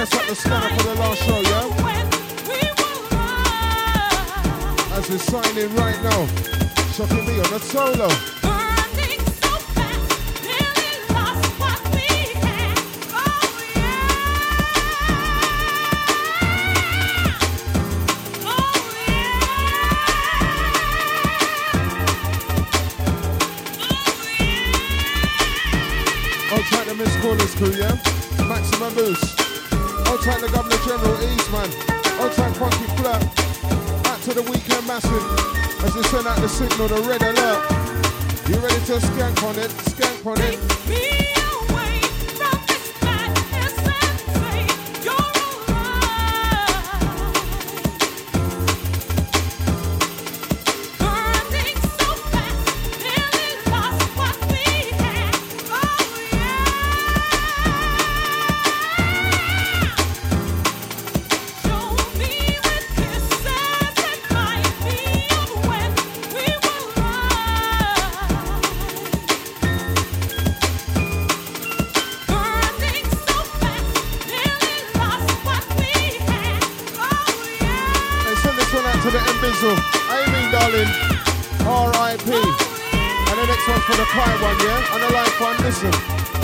Press up the scanner for the last show, yeah? As we're signing right now, Shocking me on the solo. Miss Callers crew, yeah? Maximum Boost. Old time the Governor General Eastman. Old time Funky Flat. Out to the weekend massive. As they send out the signal, the red alert. You ready to skank on it? Skank on it. Amy, darling, R.I.P. And the next one's for the Kai one, yeah? And the live one, listen.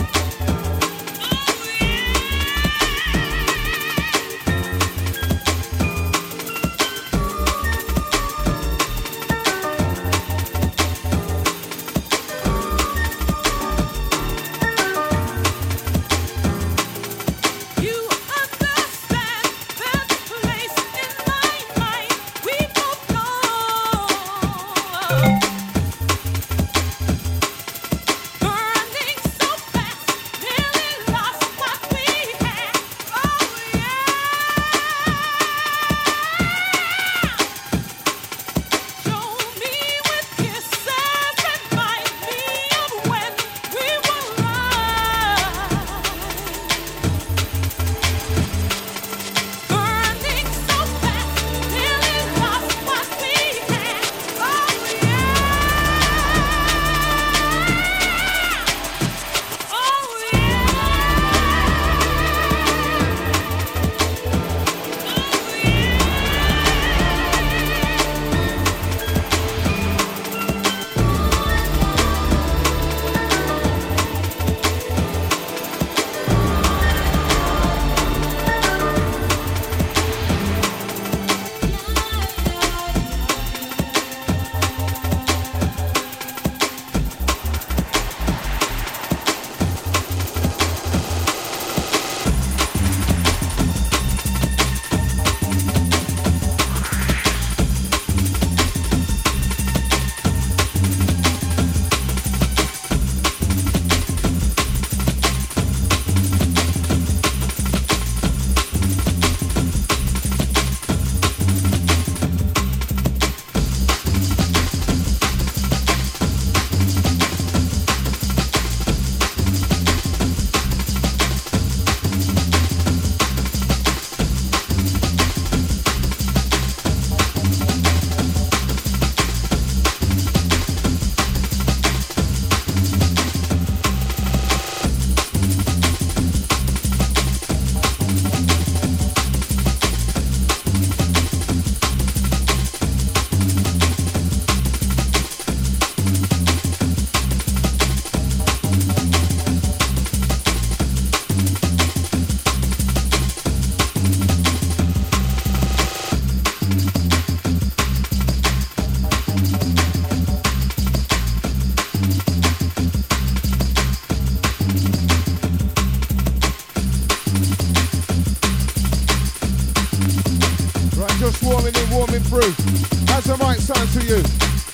Warming through. How's the mic sound to you?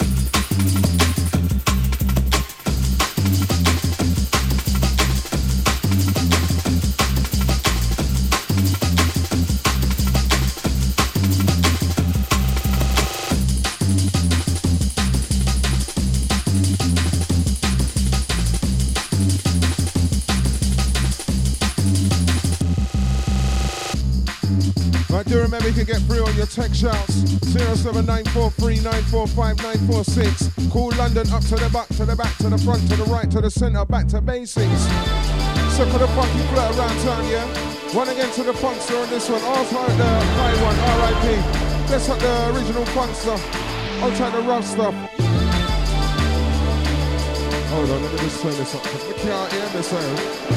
Do remember you can get through on your text shouts 07943945946. Call London up to the back, to the back, to the front, to the right, to the centre, back to basics. So for the funky flirt around town, yeah? One again to the Funkster on this one. Also the high one, R.I.P. Let's up the original Funkster. I'll try the rough stuff. Hold on, let me just turn this up. We can't hear the sound.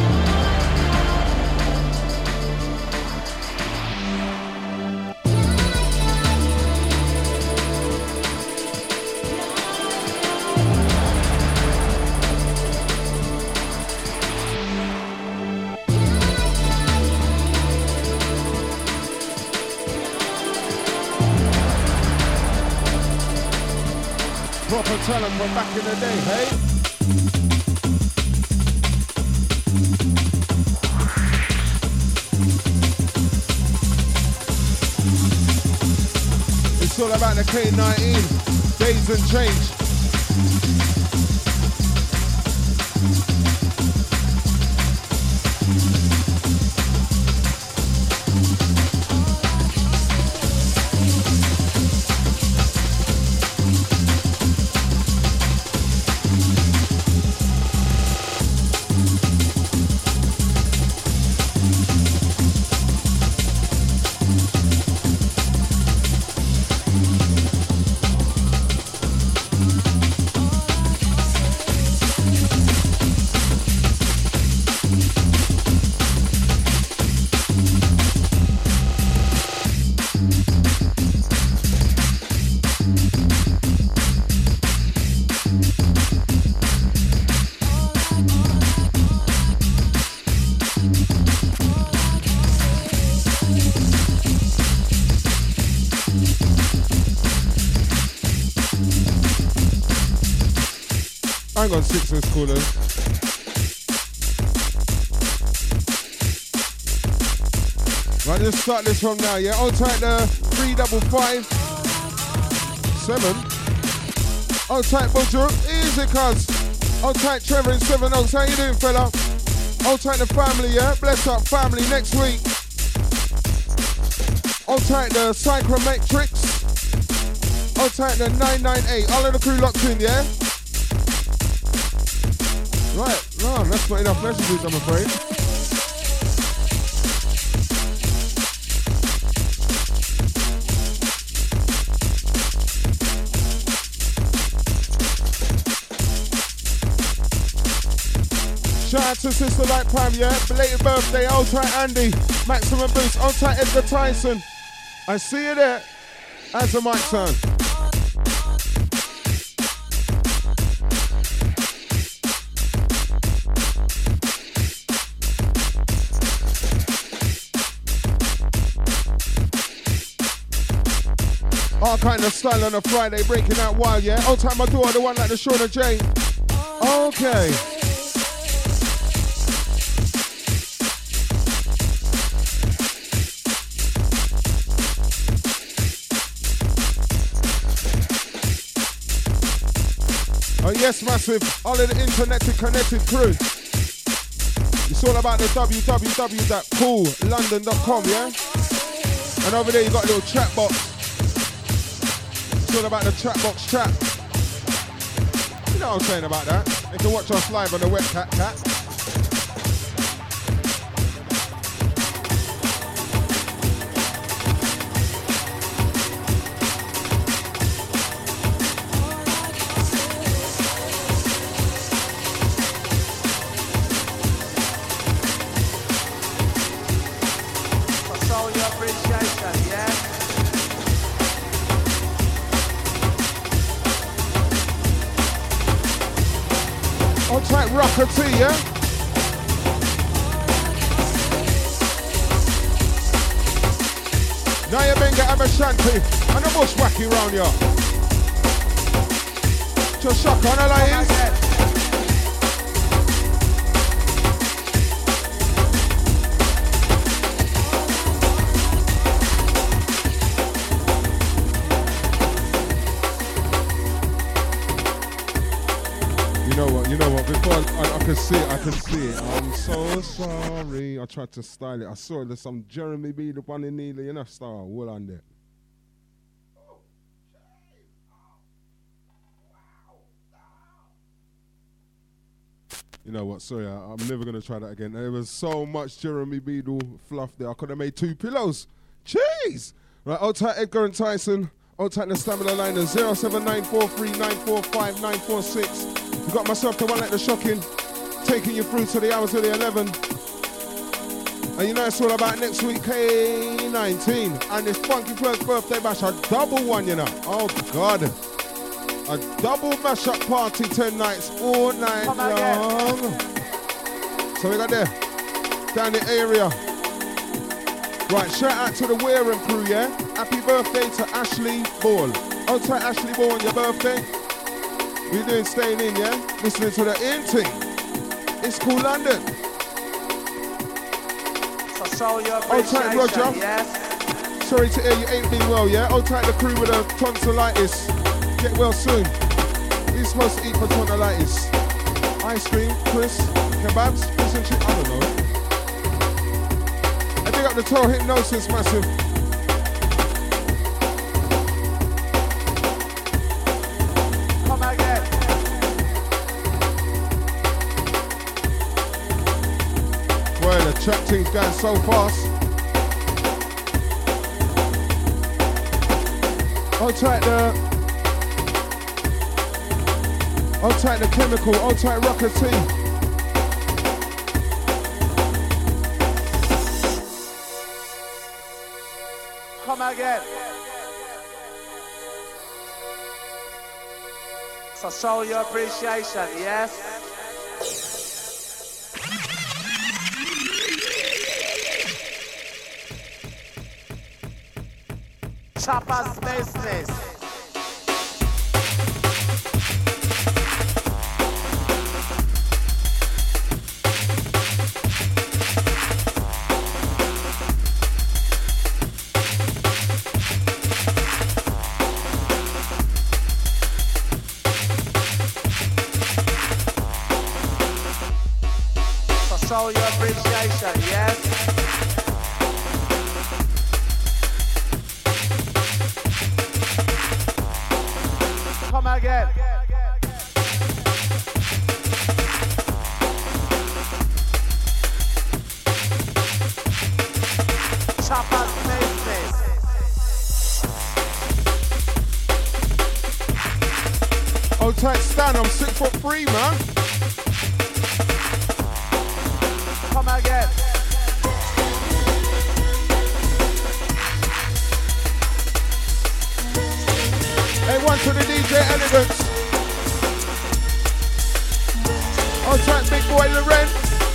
Proper talent from back in the day, hey? It's all about the K19, days and change. Hang on, Sixers callers. Right, let's start this from now, yeah? I'll take the 355 7. I'll take Buju, easy cuz. I'll take Trevor in 7 Oaks. How you doing, fella? I'll take the family, yeah? Bless up family next week. I'll take the Psychrometrics. I'll take the 998. All of the crew locked in, yeah? Right, no, that's not enough messages, I'm afraid. Shout out to Sister Like Pam, yeah? Belated birthday, I'll try Andy. Maximum Boost, I'll try Edgar Tyson. I see you there. How's the mic sound? All kind of style on a Friday, breaking out wild, yeah? Old time I do the one like the Shauna J. Okay. Oh yes, massive. All of the internet connected crew. It's all about the www.coollondon.com, yeah? And over there you got a little chat box. It's all about the chat box chat. You know what I'm saying about that. You can watch us live on the Webcat Cat. Type rocker T, yeah? Now you been get Abashanti and the bushwacky round here. Just shock on the lines. You know what, before I can see it. I'm so sorry. I tried to style it. I saw there's some Jeremy B, the one in Neely, you know, star, all on there. You know what? Sorry, I'm never gonna try that again. There was so much Jeremy Beadle fluff there. I could have made 2 pillows. Jeez. Right, old tight Edgar and Tyson. Old tight the stamina line is 07943945946. You got myself the one like the shocking, taking you through to the hours of the 11. And you know it's all about next week, K19. And this Funky Flirt's birthday bash, a double one, you know. Oh God. A double mashup party 10 nights, all night long. So we got there, down the area. Right, shout out to the Wareham crew, yeah? Happy birthday to Ashley Ball. Old tight Ashley Ball on your birthday. We doing staying in, yeah? Listening to the in thing. It's cool London. So show your appreciation, old tight Roger. Yes. Sorry to hear you ain't been well, yeah? Old tight the crew with a tonsillitis. Get well soon. He's supposed to eat for tonsillitis. Ice cream, Chris, kebabs, fish and chips, I don't know. I big up the Total Hypnosis massive. Come again. Well, the chat thing's going so fast. Hold tight the chemical, hold tight Rocker T. Come again. So show your appreciation, yes? Chopper's business. Show your appreciation, yes? Come again. Chopper's business. Hold tight Stan, I'm 6'3", man. Come again. Hey, one to the DJ Elegance. Hold tight big boy Loren.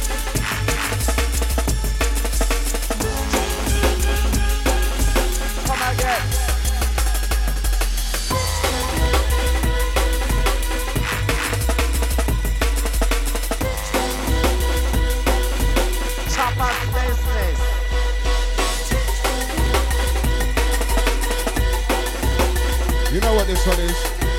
Come again. You know what this one is.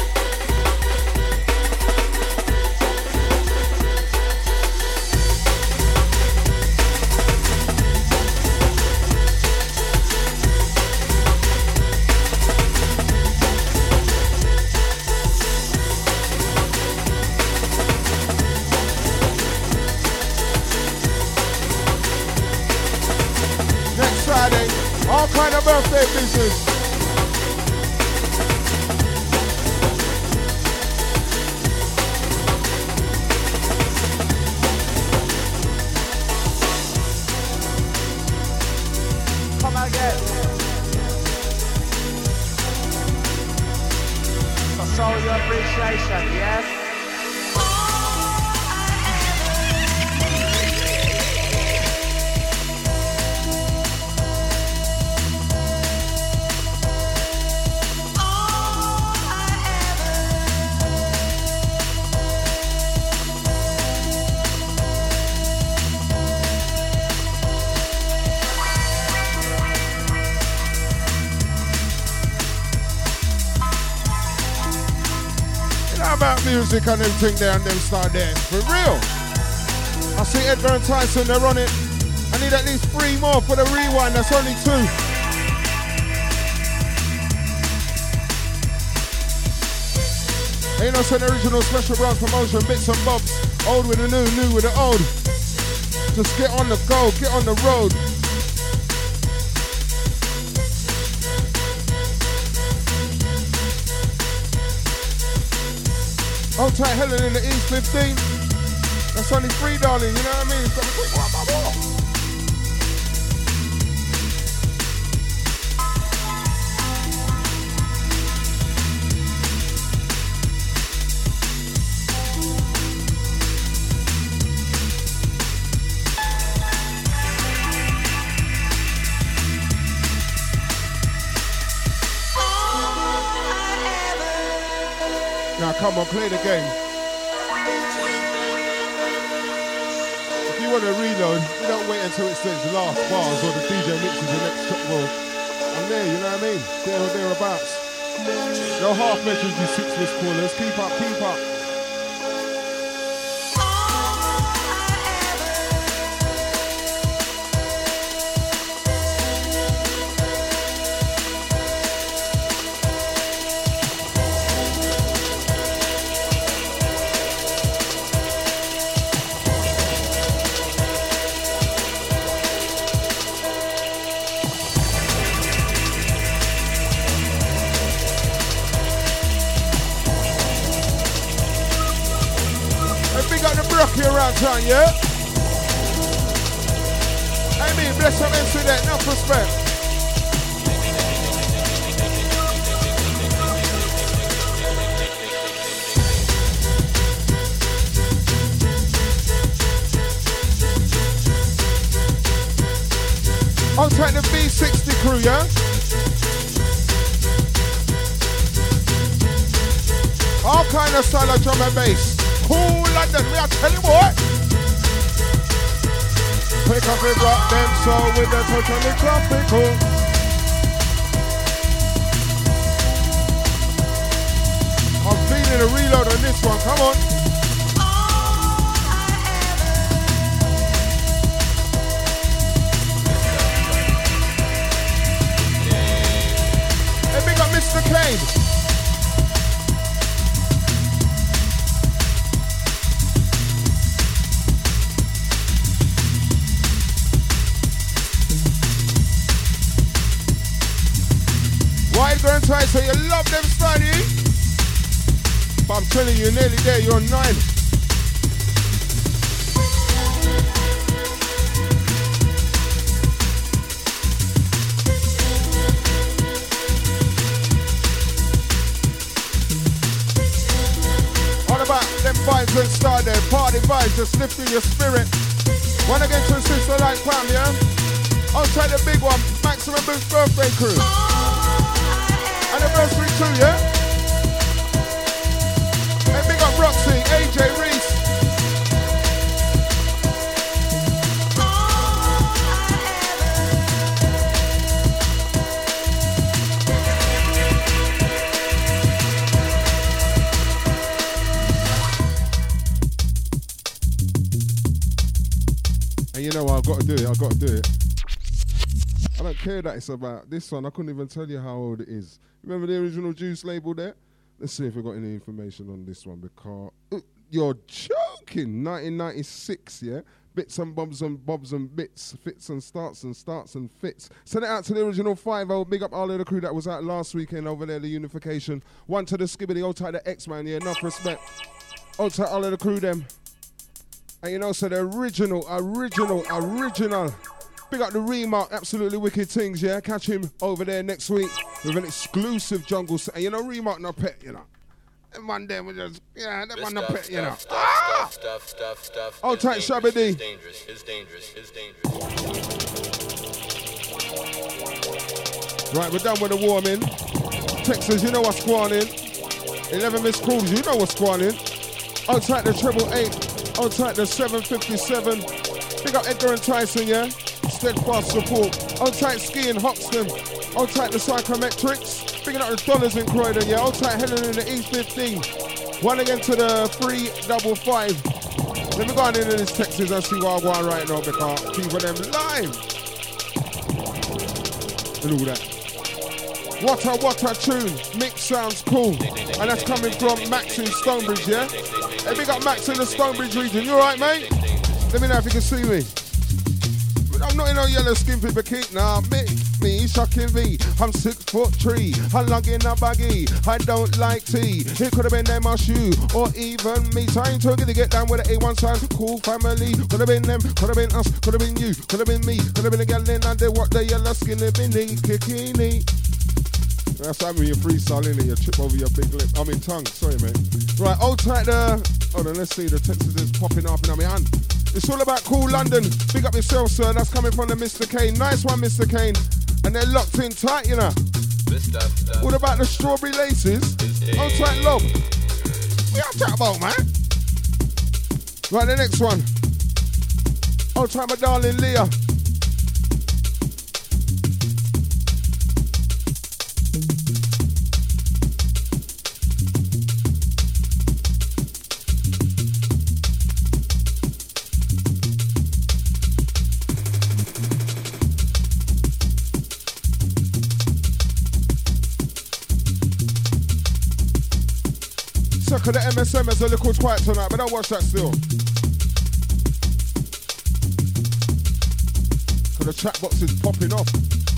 Next Friday, all kind of birthday business. Show your appreciation, yes? About music and everything there and them start there. For real. I see Edgar and Tyson, they're on it. I need at least 3 more for the rewind, that's only 2. Ain't no an original special brand promotion, bits and bobs. Old with the new, new with the old. Just get on the go, get on the road. Hold tight, Helen in the East 15. That's only 3, darling, you know what I mean? It's got a quick one, Now come on, play the game. If you want to reload, you don't wait until it's the last bars or the DJ mixes the next track. Well, I'm there, you know what I mean? There or thereabouts. No half measures, you 6 missed callers. Keep up, keep up. Around town, yeah? I mean, bless some incident, enough respect. I'll take the V60 crew, yeah? All kind of style of drum and bass. Cool London, we are telling you what. Pick up and rock them so with the totally tropical. I'm feeling a reload on this one, come on. Hey, big up Mr. Kane. Going tight, so you love them study. But I'm telling you, you're nearly there, you're on 9. All about them vibes that start there, party vibes, just lifting your spirit. Wanna get to a sister like Pam, yeah? I'll take the big one, Maximum Boost birthday crew. Anniversary too, yeah? Hey, big up Roxy, AJ Reese. And you know what, I've got to do it, I've got to do it. I don't care that it's about this one, I couldn't even tell you how old it is. Remember the original Juice label there? Let's see if we've got any information on this one because... you're joking! 1996, yeah? Bits and bobs and bits. Fits and starts and fits. Send it out to the original 5-0. Big up all of the crew that was out last weekend over there, the Unification. One to the Skibbity, old tight the X-Man, yeah? Enough respect. Old tight all of the crew, them. And you know, so the original. Big up the Remark, absolutely wicked things, yeah? Catch him over there next week with an exclusive jungle set. And you know, Remark not pet, you know. That man there was just, yeah, that man not pet, you know. Stuff. Oh, tight Shabby D. It's dangerous. Right, we're done with the warming. Texas, you know what's going in. 11 missed calls, you know what's going in. Oh, tight the 888. Oh, tight the 757. Big up Edgar and Tyson, yeah? Steadfast support. Hold tight Ski in Hoxton. Hold tight the Psychometrics. Picking up the dollars in Croydon, yeah. Hold tight Helen in the East 15. One again to the 355. Let me go on into this Texas and see what I want right now because people them live. And all that. What a tune. Mix sounds cool. And that's coming from Max in Stonebridge, yeah? Hey, big up Max in the Stonebridge region. You alright, mate? Let me know if you can see me. I'm not in no yellow skimpy bikini. Nah, me shocking me. I'm 6'3". I'm lugging a baggy. I don't like tea. It could have been them my shoe or even me. Trying to get down with the A1 sound. Cool family. Could have been them. Could have been us. Could have been you. Could have been me. Could have been a gal in under what the yellow skinny bikini bikini. That's having your freestyle in it. You trip over your big lip. I mean tongue. Sorry, mate. Right, old tight there. Hold on, let's see. The text is popping up in my hand. It's all about Cool London. Big up yourself, sir. That's coming from the Mr. Kane. Nice one, Mr. Kane. And they're locked in tight, you know. What about the strawberry laces? Old tight lob. What you talking about, man? Right, the next one. Old tight, my darling Leah. Cause the MSM is a little quiet tonight, but don't watch that still. Cause the chat box is popping off.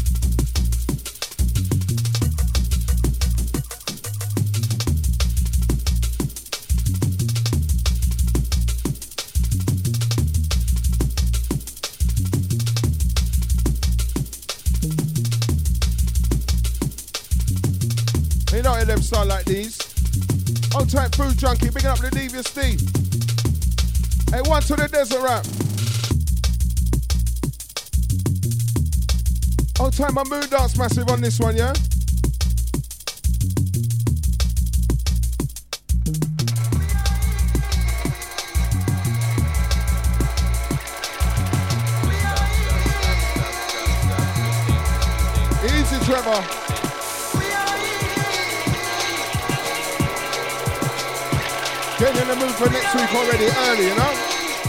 You know how them sound like these. Old type food junkie, picking up the Devious D. Hey, one to the desert rap. Old time my moon dance massive on this one, yeah? Easy, Trevor. Getting in the mood for next week already early, you know?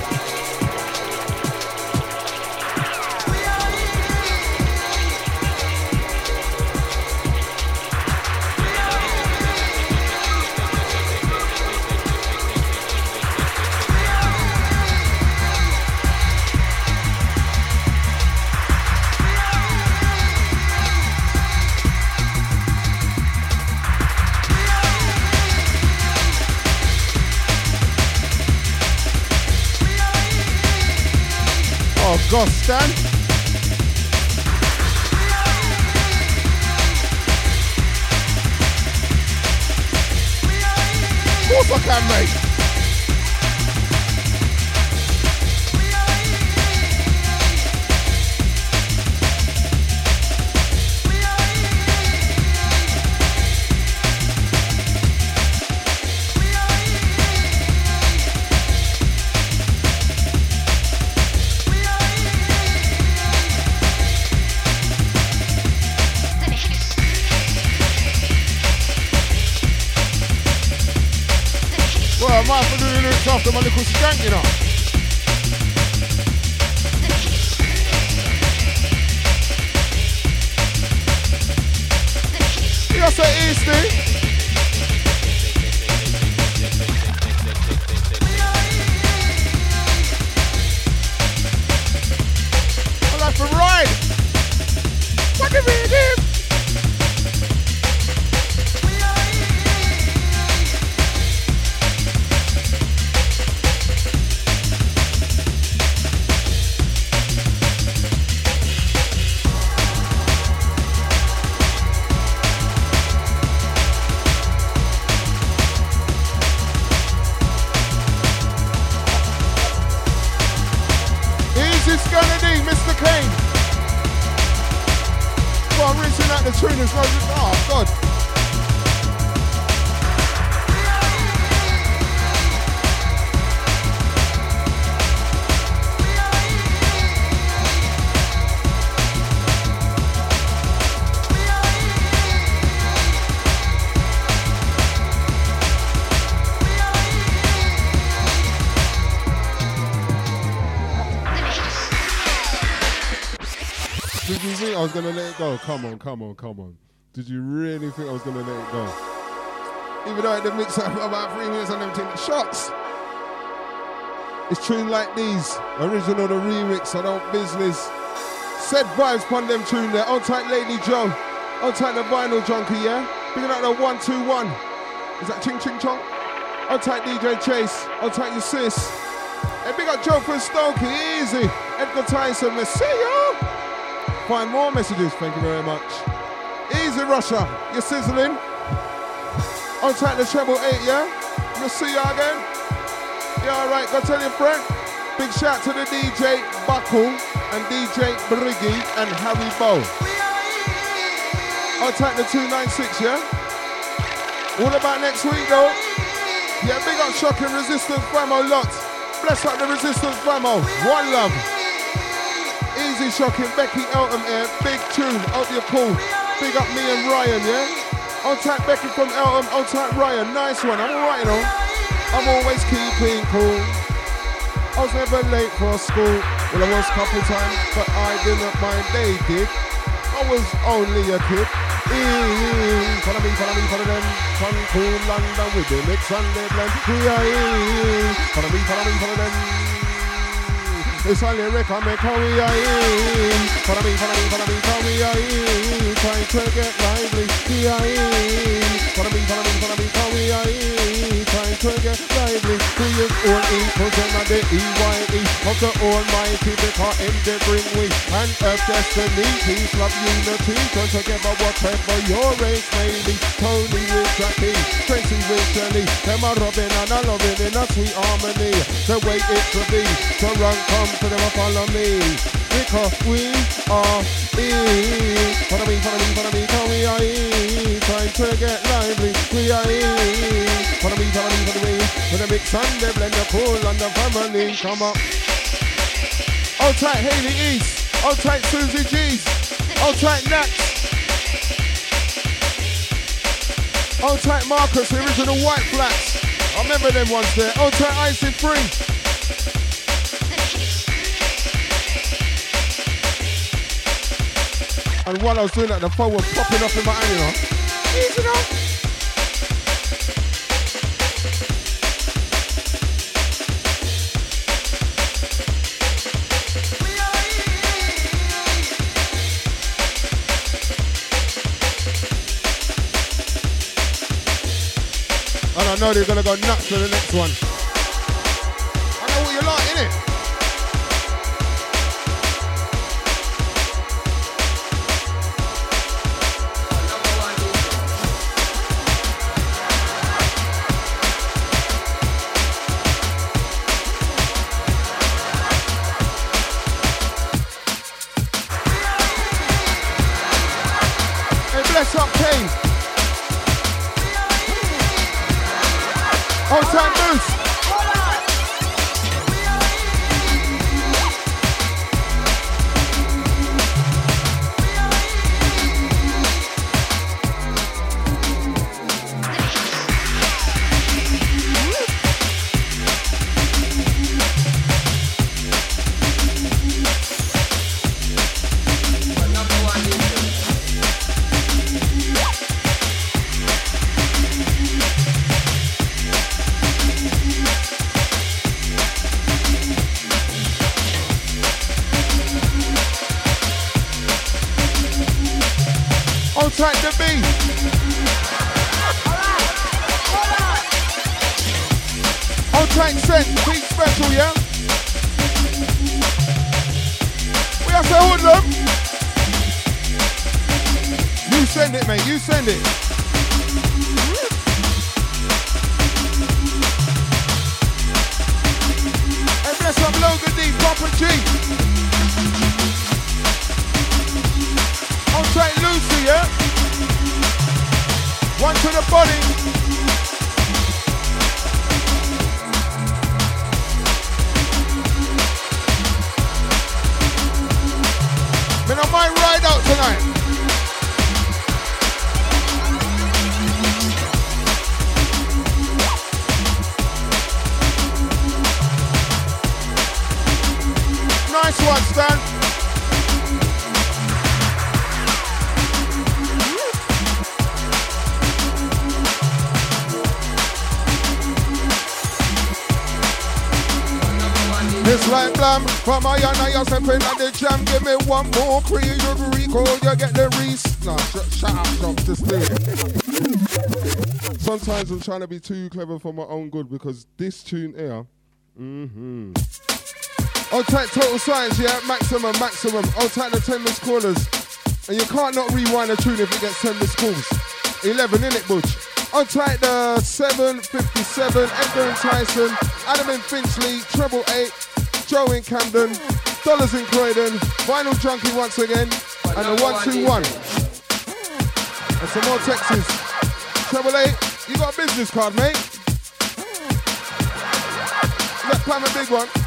Gosh, Stan. Of course I can, mate. I might have to do the lyrics after my little skank, you know. You gotta say Easty. I like to ride. What do we do? The tuners, oh God. Did you think I was going to let it go? Come on. Did you really think I was going to let it go? Even though I had the mix up about 3 minutes and everything. Shots. It's tune like these. Original, the remix, I don't business. Said vibes upon them tune there. Old tight Lady Joe. Old tight the vinyl junkie, yeah? Picking out the 121. Is that Ching Ching Chong? Old tight DJ Chase. Old tight your sis. Hey, big up Joe from Stokey, easy. Edgar Tyson, let's see you. Find more messages, thank you very much. Easy Russia, you're sizzling. Old tight the treble 8, yeah? We'll see you again. Yeah, alright, go tell your friend. Big shout to the DJ Buckle and DJ Briggy and Harry Bow. I'll take the 296, yeah? What about next week though? Yeah, big up Shocking Resistance Famo lots. Bless up the Resistance Famo. One love. Easy Shocking, Becky Elton here. Big tune, hope you're cool. Big up me and Ryan, yeah? I'll take Becky from Elton, I'll take Ryan. Nice one, I'm alright, you know. I'm always keeping cool. I was never late for school. Well, I was a couple times, but I didn't mind they did. I was only a kid. Follow me, follow them. Fun, cool, London with the mix and the blend. We are in. Follow me, follow them. It's a lyric I make how we are in. Follow me, how we are in. Trying to get lively. We are in. Follow me, how we are in. Trying to get lively. We is all equals and the EYE of the Almighty because him they bring we and earth destiny. Peace, love, unity. Join together whatever your race may be. Tony with Jackie, Tracy with Shelly. Them are rubbing and a loving in a sweet harmony. The way it should be. So run, come to them and follow me. Because we are in. Follow me, come we are in. Trying to get lively. We are in. Follow me. With the mix and the blend, the cool and the family. Come up. Old tight Haley East. Old tight Susie G's. Old tight Nat. Old tight Marcus, the original White Flats. I remember them ones there. Old tight Icy Free. And while I was doing that, the phone was popping up in my hand, you know. Easy now. And I know they're gonna go nuts for the next one. I know what you like, innit? Hey, bless up, Kane. Hold tight, Moose. Tight to be. Hold tight sense, big special, yeah? We have to hold them. You send it, mate, you send it. And bless up Logan D, Papa G. Hold tight Lucy, yeah? One to the body. Man, I might ride out tonight. Nice one, Stan. It's like blam. From I and I step in at the jam. Give me one more creative recall. You get the Reese. Nah, shut up, Chop. Just do it. Sometimes I'm trying to be too clever for my own good because this tune here. I'll take Total Science, yeah? Maximum. I'll take the 10 missed callers. And you can't not rewind a tune if it gets 10 missed calls. 11, innit, Butch? I'll take the 757, Edgar and Tyson, Adam in Finchley, Treble 8, Joe in Camden, Dollars in Croydon, Vinyl Junkie once again, and the 121. And some more Texas. Treble 8, you got a business card, mate? Let's plan a big one.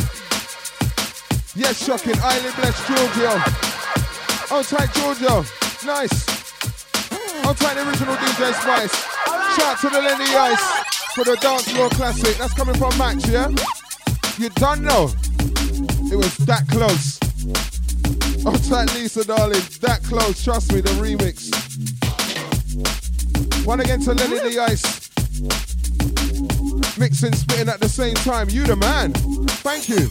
Yes, shocking. Highly blessed Giorgio. I'll take Giorgio. Nice. I'll take the original DJ Spice. Shout out to the Lenny Ice for the dance floor classic. That's coming from Max, yeah? You don't know. It was that close. I'll take Lisa, darling. That close. Trust me, the remix. One again to Lenny the Ice. Mixing, spitting at the same time. You the man. Thank you.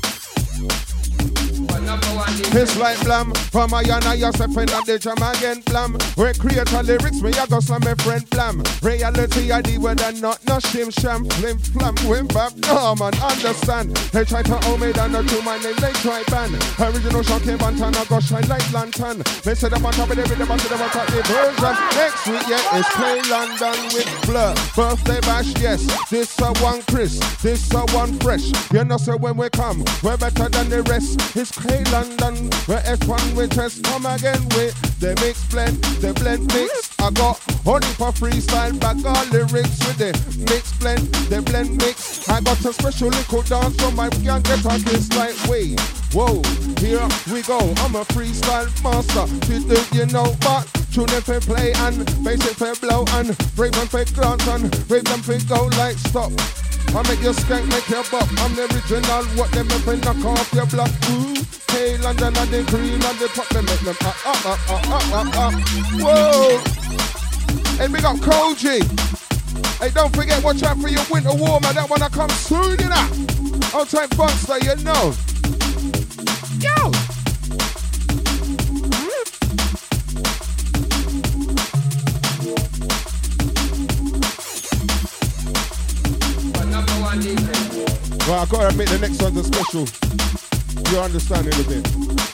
It's like blam. From I and I step in at the jam again, blam. We create a lyrics, me I go slam my friend, blam. Reality I deal with and not no shim sham, flim flam, wim bap. No man, understand. They try to hold me down to my name, they try ban. Original shocking bantan, I go shine like lantern. They said I'm on top of everything, I said I'm on top of the version. Next week, yeah, it's Play London with Blur. Birthday bash, yes. This a one Chris, this a one fresh. You know, so when we come, we're better than the rest. It's Play London, where F1 we test. Come again with the mix blend, the blend mix. I got honey for freestyle, back all lyrics with the mix blend, the blend mix. I got a special little dance from my young get on this like way. Whoa, here we go. I'm a freestyle master. You know what? Tune if I play and bass if I blow and brave and fake glance and brave them fake go like stop. I make your skank, make your bop. I'm the original, what them if I knock off your block. Ooh, hey, London and the green and the pop, they make them up. Whoa! Hey, big up Koji. Hey, don't forget, watch out for your winter warmer. That one I come soon, you know. I'll take Buster, you know. Yo! Well, I gotta admit the next one's a special. You're understanding a bit.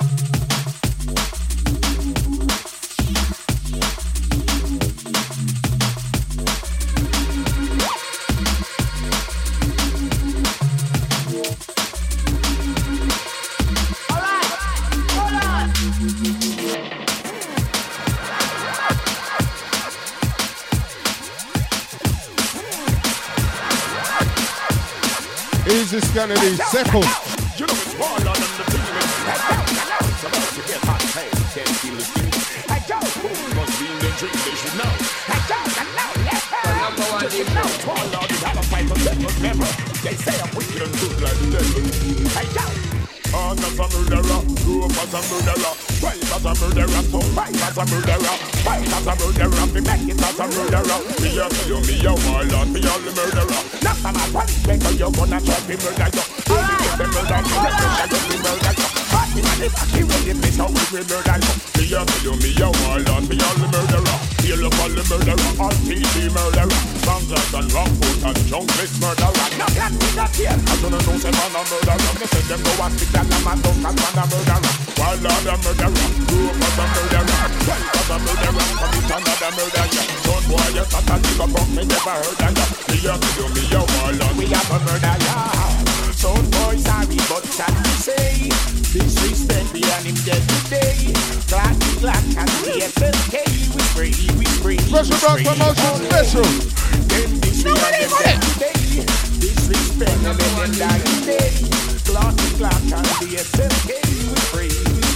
Easy scanning these seconds. You know it's more than the feeling. It's about to get hot. Hey, can't feel the steam. Hey, Joe, must be in the drink, they should know. Hey, Joe, number one, you know. More than the other fight for second member. They say I'm wicked and good like the devil. Hey, Joe. I'm not a murderer, grew up as a murderer. Fight as a murderer, so fight as a murderer. Fight as a murderer, me make it as a murderer. Me a kill me a warlord, me all the murderer. Not a man one better, you gonna try to murder you. You the murder, you murder you. Party man, if I kill you, me so we murder you. Me a kill me a warlord, me all the murderer. Heal up all the murderer, all TV murderer. Bangers and wrong foot and junglist murderer. No plan, we not here. I don't know say man a murderer. Me say them go and stick that. I'm a murderer, while I'm a murderer, grew up as a murderer, wife as a murderer, commit another murder, son boy, you thought I live about me, never heard of that, me a kill me a warlord, we have a murderer, son boy, sorry, but can we say, disrespect me and him dead today, classic black and the SLK, we spray, special dog promotion, special, then disrespect them today, disrespect them and them die today. Classic black and the SLK, we spray.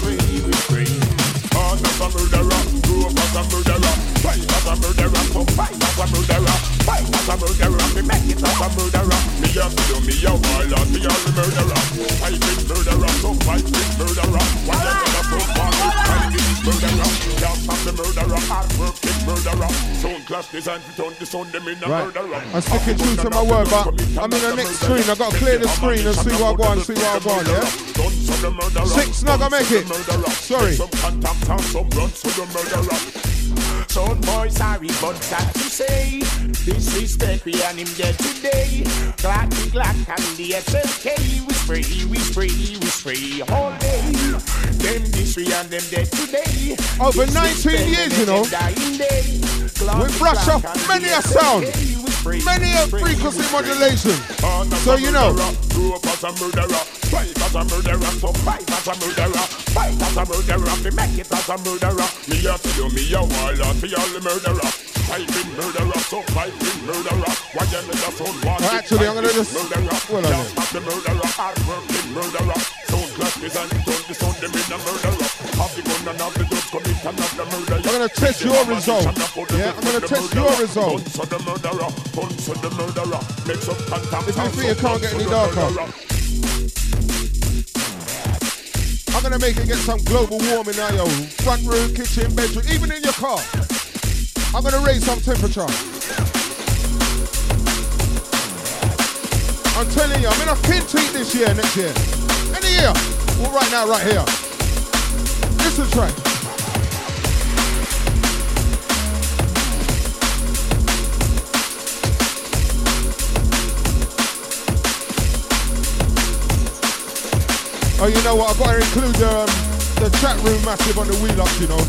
I'm a murderer, grew up as a murderer. Fight as a murderer, so fight as a murderer. Fight as a murderer, me make it as a murderer. Me a kill me a warlord, me a murderer. Fight with murderer, so fight with murderer. Why you gonna so far with fight with murderer? Can't stop the murderer, hard working murderer. Sound clash design to turn the sound them in a murderer. I'm sticking true to my word, but I'm in the next screen. I've got to clear the screen and see what I want, yeah? 6 not gonna make it. Sorry. Some contact and some runs to the murderer. Son boy, sorry, but that to say. Disrespect me and him dead today. Glock and the SLK. We spray all day. Them disrespect and them dead today. Over 19 years, you know. We brush off many a sound. Many a frequency modulation. So you know. Grew up as a murderer. Fight as a murderer. So fight as a murderer. Fight as a murderer. Me make it as a murderer. Me a tell you, me a warlord for all the murderer. Fighting murderer. So fighting murderer. Why you never sound one? Actually, I'm gonna just. Well, the murderer. Hard working murderer. Sound class design. Turn the sound them in a murderer. Have the gun and have the drugs commit and have the murderer. I'm gonna test your result. Yeah, I'm gonna test your result. Guns on the murderer. Guns on the murderer. Make some contact. If you think it can't get any darker, I'm gonna make it get some global warming now, yo. Front room, kitchen, bedroom, even in your car. I'm gonna raise some temperature. I'm telling you, I'm in a Kinteak this year, next year. Any year. Well, right now, right here. Listen track. Oh, you know what? I've got to include the chat room massive on the wheel up, you know.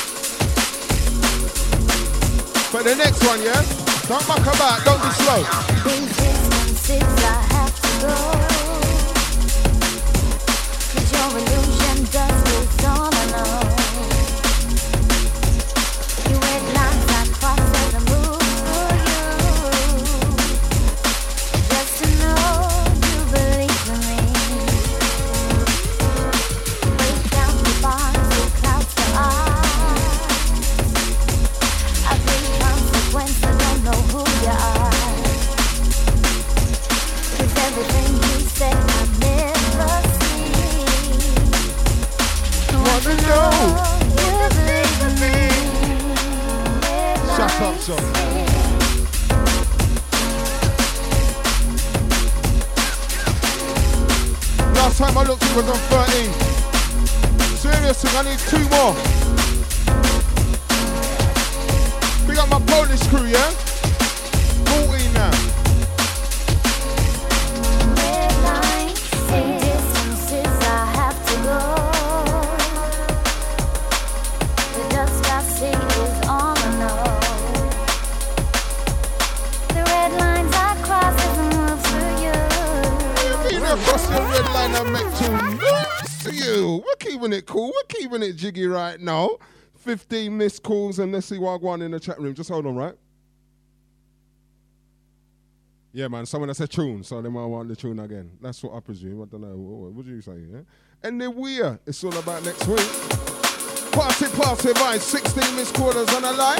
But the next one, yeah? Don't muck about, don't be slow. I have to go. 'Cause your illusion does this all alone. You red lines I cross as I move for you. Just to know you believe in me. Break down the bars, it clouds the eyes. I bring consequence, I don't know who you are. Everything you said I never see. Want to know? You believe in me. Shut up, son. Last time I looked, it was on 13. Seriously, I need 2 more. Big up my Polish crew, yeah? 14 now. Across the red line and make 2 moves to you. We're keeping it cool. We're keeping it jiggy right now. 15 missed calls and let's see what I want in the chat room. Just hold on, right? Yeah, man. Someone that said tune, so they might want the tune again. That's what I presume. I don't know. What do you say? Yeah? And then it's all about next week. Party vibes. 16 missed quarters on a line.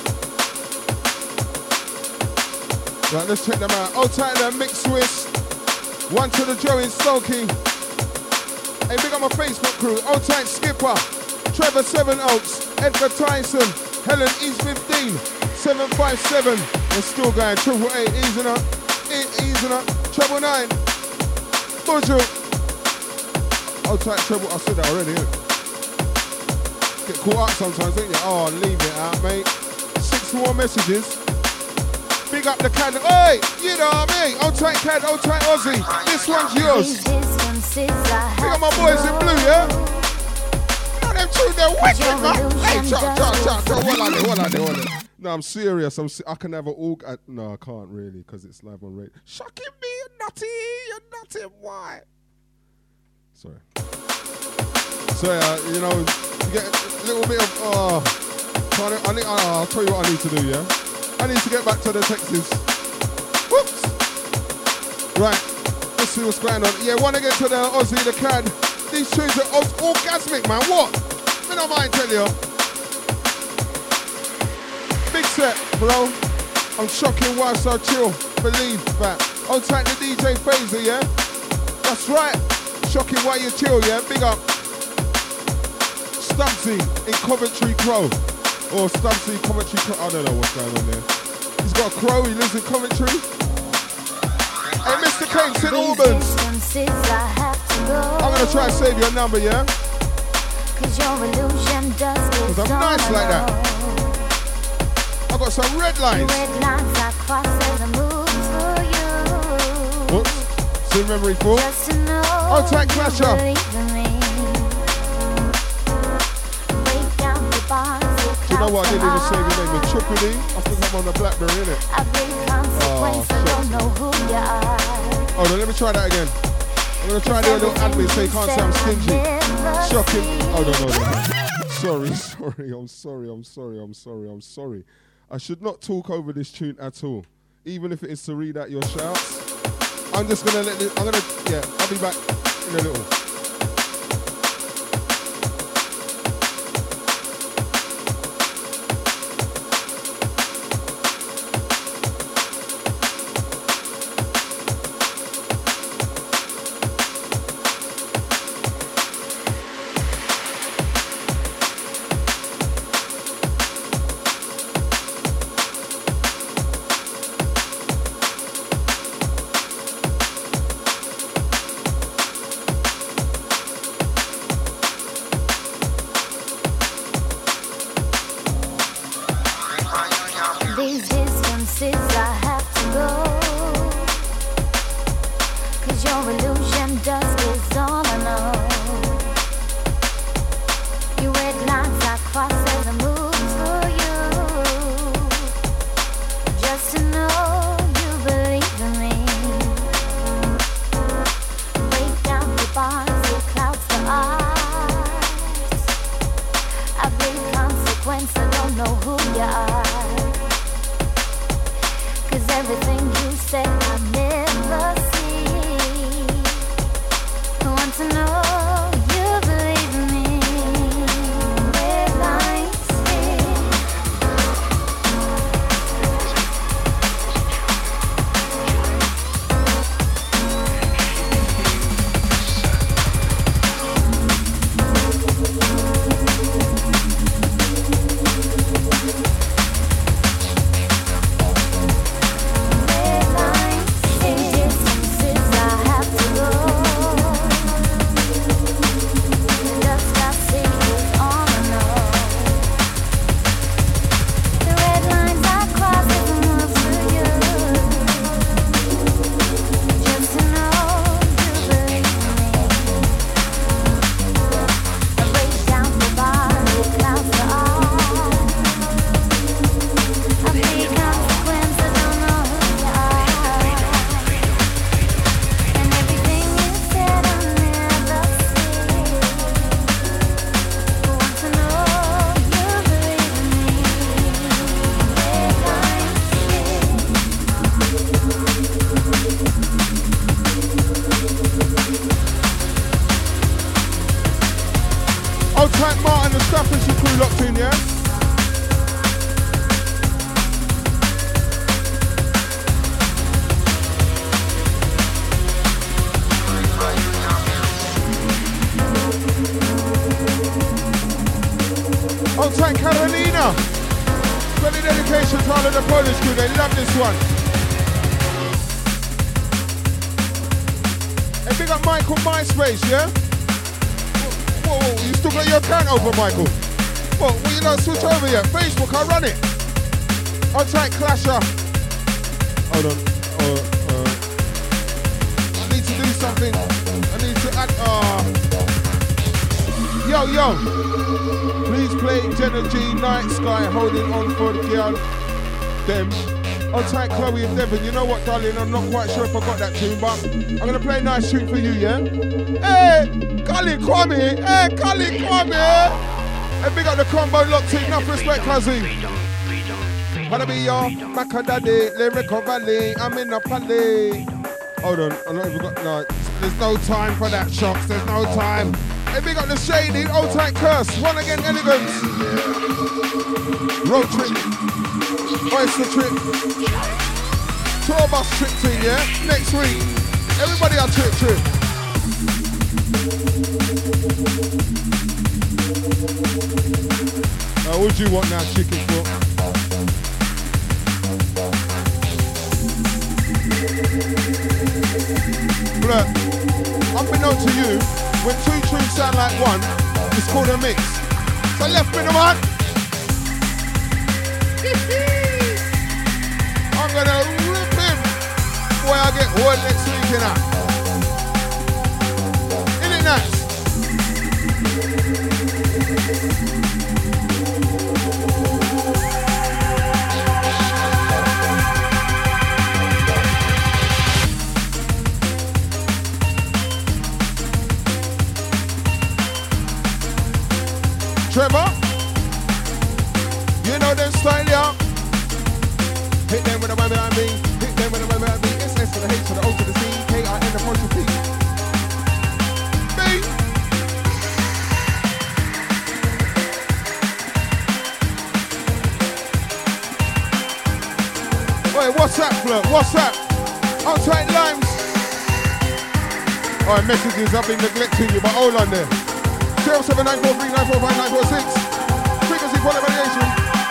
Right, let's check them out. Old Tyler, Mix Swiss. 1 to the Joey Stokey. Hey, big up my Facebook crew. Old Tight Skipper. Trevor 7 Oaks. Edgar Tyson. Helen East 15. 757. We're still going. 888. Easing up. Easing up. Treble 9. Buju. Old Tight Treble. I said that already, innit? Get caught up sometimes, don't you? Oh, leave it out, mate. 6 more messages. Big up the CAD. Hey, you know what I mean? Old Tight CAD, Old Tight Aussie. This one's yours. Big up my boys in blue, yeah? You know them two, they're wicked, man. Hey, chop. What are they? No, I'm serious. I can have an no, I can't really, because it's live on radio. Shocking me, you're nutty, why? Sorry. So, you know, you get a little bit of, I'll tell you what I need to do, yeah? I need to get back to the Texas. Whoops. Right, let's see what's going on. Yeah, want to get to the Aussie, the CAD. These tunes are orgasmic, man. What? I don't mind tell you. Big set, bro. I'm shocking why so chill. Believe that. Old Tight the DJ Phaser, yeah? That's right. Shocking why you chill, yeah? Big up. Stumpsy in Coventry Crow. Or Stumpsy, Coventry Crow. I don't know what's going on there. He's got a crow, he lives in Coventry. Hey, Mr. Kane, St. Albans. I'm going to try and save your number, yeah? Because I'm nice like that. I got some red lines. Whoops. Sin memory full. Old tight clasher. Do you know what? I didn't even say your name. With Triple D. I think I'm on the Blackberry, innit? Oh, no, let me try that again. I'm going to try to do a little admin so you can't say I'm stingy. Shocking. Oh, no. I'm sorry. I should not talk over this tune at all. Even if it is to read out your shouts. I'm just going to let it, I'll be back in a little. Michael. Well, will you not switch over here? Facebook, I'll run it. On tight clasher. Hold on. I need to do something. I need to act. Yo. Please play Jenna G, Night Sky, holding on for the girl. Them. On tight Chloe and Devon. You know what, darling? I'm not quite sure if I got that tune, but I'm going to play a nice tune for you, yeah? Hey! Kali Kwame! Hey, Kali Kwame! Hey, big up the combo locked in. Enough respect, cousin. Wanna be your Macadaddy, Lyrical Valley. I'm in a pally. Hold on, I'm not even got. No, there's no time for that, Shocks. There's no time. Hey, big up the Shady, Old Tight Curse. One again, Elegance. Road trip. Oyster trip. Tour bus trip team, yeah? Next week. Everybody on trip. Now, what do you want now, chicken foot? Look, unbeknown to you, when two tunes sound like one, it's called a mix. So left me the one. I'm gonna rip him. Boy, I get one next week, you know. Isn't it nice? Trevor, you know them style, yeah. Hit them with a baby and B, hit them with a baby and B. It's S to the H to the O to the C, K-I-N the apostrophe P. B. Wait, what's that, Flirt? What's that? Outside Limes. Alright, messages, I've been neglecting you, but hold on there. 07943945946. Frequency qualification.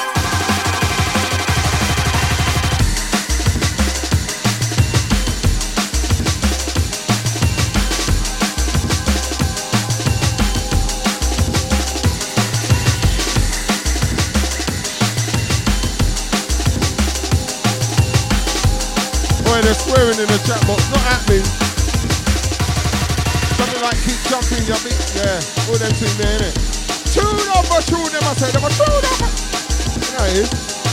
Boy, they're swearing in the chat box, not at me. Something like keep jumping, yuppie. Yeah, all them things there, innit? Tune up, I say, them a tune up. You know it is.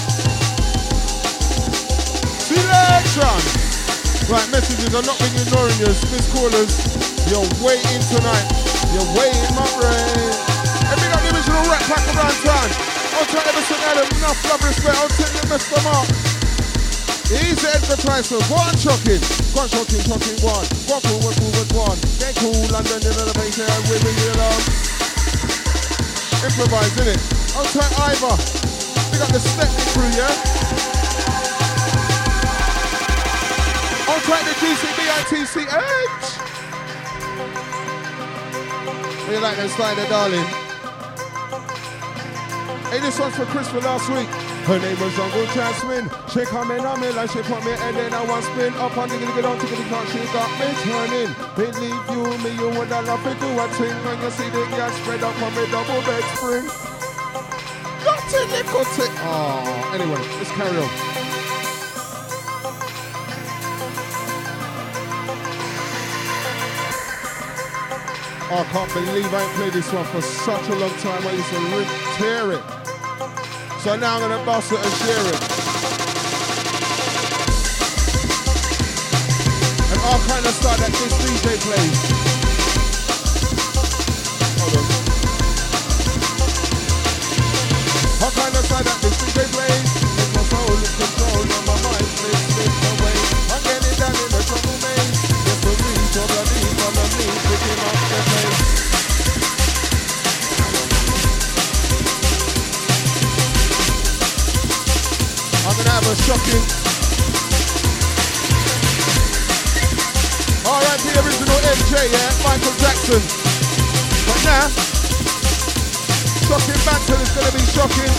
Selection. Right, messages, I'm not been ignoring you. Miss callers, you're waiting tonight. You're waiting, my brain. And big up the original Rat Pack around town. I'll try everything at them, enough love, respect. I'll take the mess them up. Easy advertisement, one shocking. One shocking, one. One forward, one. Get cool, London in the base here, we bring it along. Improvise, innit? Outside Ivor. We got the Stepney crew, yeah? Outside the GCBITCH. How you like them slider, darling? Hey, this one's for Chris for last week. Her name was Jungle Jasmine. She come in on me like she put me and then I want spin up on the down to the clock. She got me turning. Believe you me, you would have love to do a thing when you see the gas spread up on me double bed spring. Got it. Oh, anyway, let's carry on. Oh, I can't believe I ain't played this one for such a long time. I used to tear it. So now I'm gonna bust it and share it. And I'll kind of start that this DJ plays. Hold on. I'll kind of start that this DJ plays. It's my soul in control and my mind slips away. I'm getting down in the trouble maze. Just to reach your bloody from the knees, picking up the pace. I'm gonna have a shocking. Alright, the original MJ, yeah, Michael Jackson. But now, shocking banter is gonna be shocking.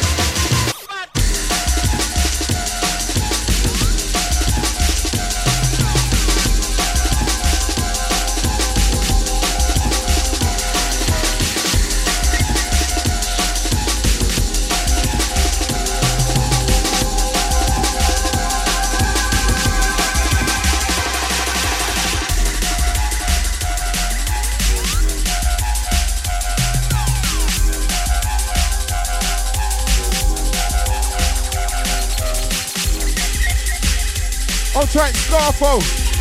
Outside Scarfo.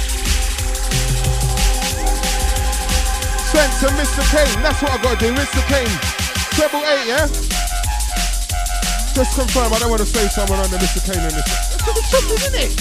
Sent to Mr. Kane. That's what I gotta do, Mr. Kane. 888, yeah? Just confirm, I don't want to say someone under Mr. Kane in this. It's gonna be something, isn't it?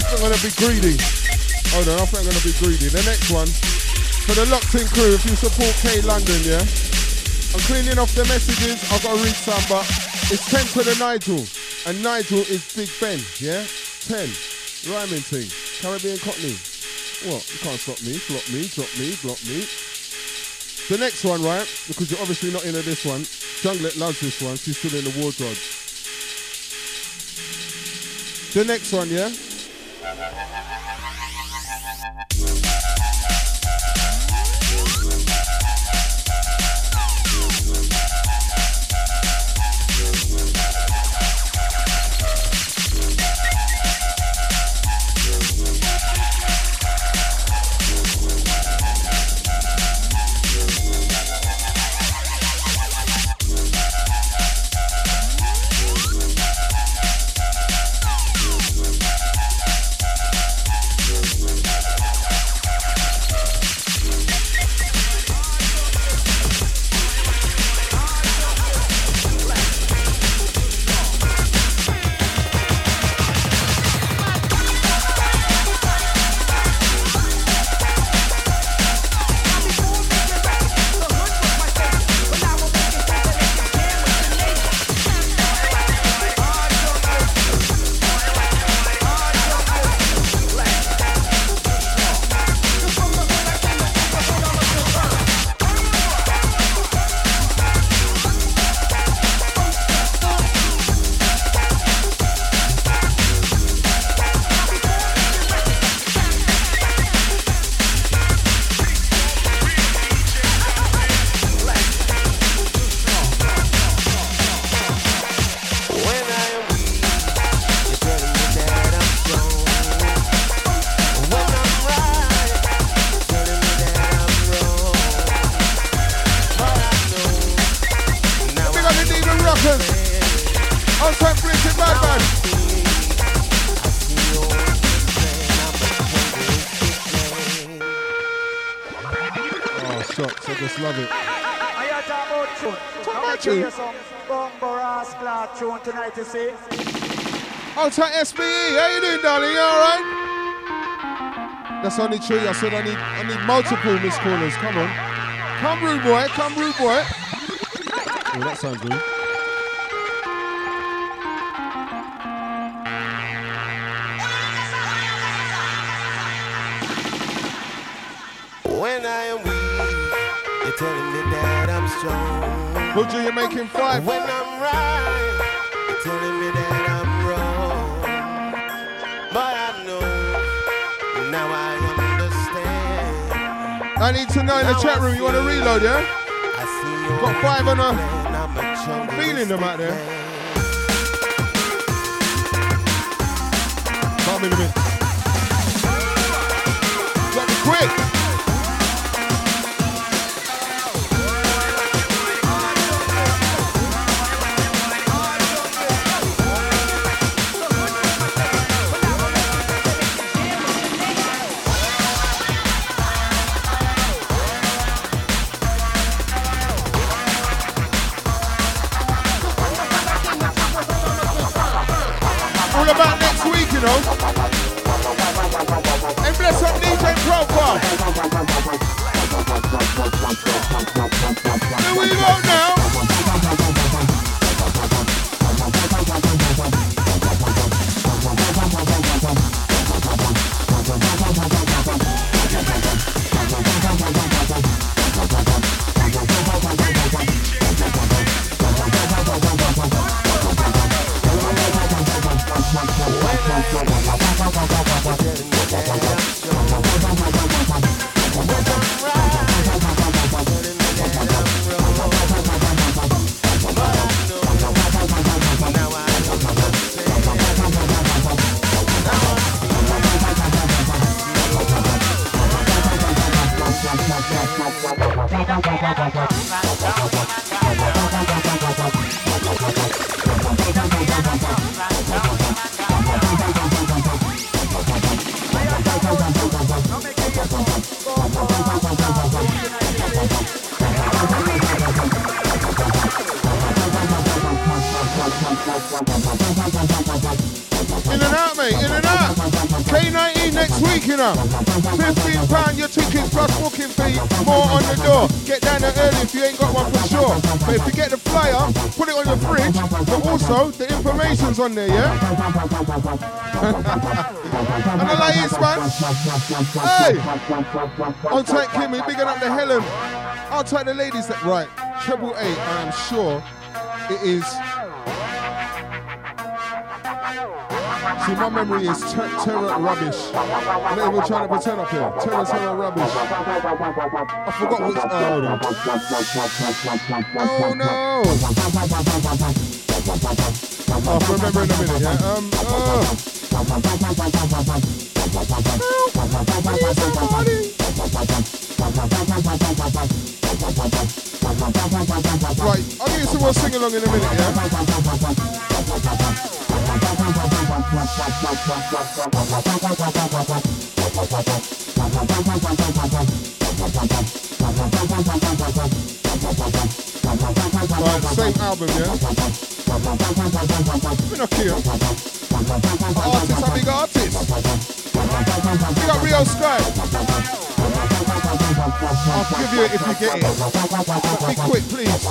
I'm gonna be greedy. Hold on, I think I'm gonna be greedy. The next one, for the locked in crew, if you support K London, yeah? I'm cleaning off the messages, I've got to read some, but it's 10 to the Nigel. And Nigel is Big Ben, yeah? 10. Rhyming thing. Caribbean Cockney. What? You can't stop me. Block me, drop me, block me. The next one, right? Because you're obviously not into this one. Junglet loves this one. She's still in the wardrobe. The next one, yeah? Tonight, you see. Outside SBE, how you doing, darling? You alright? That's only true. I said I need multiple missed callers. Come on. Come rude boy, come rude boy. Oh, that sounds rude. When I am weak, you're telling me that I'm strong. Buju, you're making 5. When I'm right, telling me that I'm wrong, but I know, now I understand. I need to know in the chat room, you want to reload, yeah? I see got 5 on a... I'm feeling them out there. Come in a minute. Got to be quick. About next week, you know. K19 next week, you know. £15 your tickets plus booking fee, more on the door. Get down there early if you ain't got one for sure. But if you get the flyer, put it on your fridge, but also the information's on there, yeah? And I like this, man. Hey! I'll take Kimmy, bigging up the Helen. I'll take the ladies that, right, 888, I am sure it is. See, my memory is terror rubbish. I'm not even trying to pretend up here. Terror rubbish. I forgot which. Oh, hold on. Oh, no. I'll remember in a minute, yeah? Right, I'll give you some more sing along in a minute, yeah? Right, same album, yeah? Pinocchio. Artist, a big artist. We got Rio Sky. I'll give you it if you get it. But be quick, please.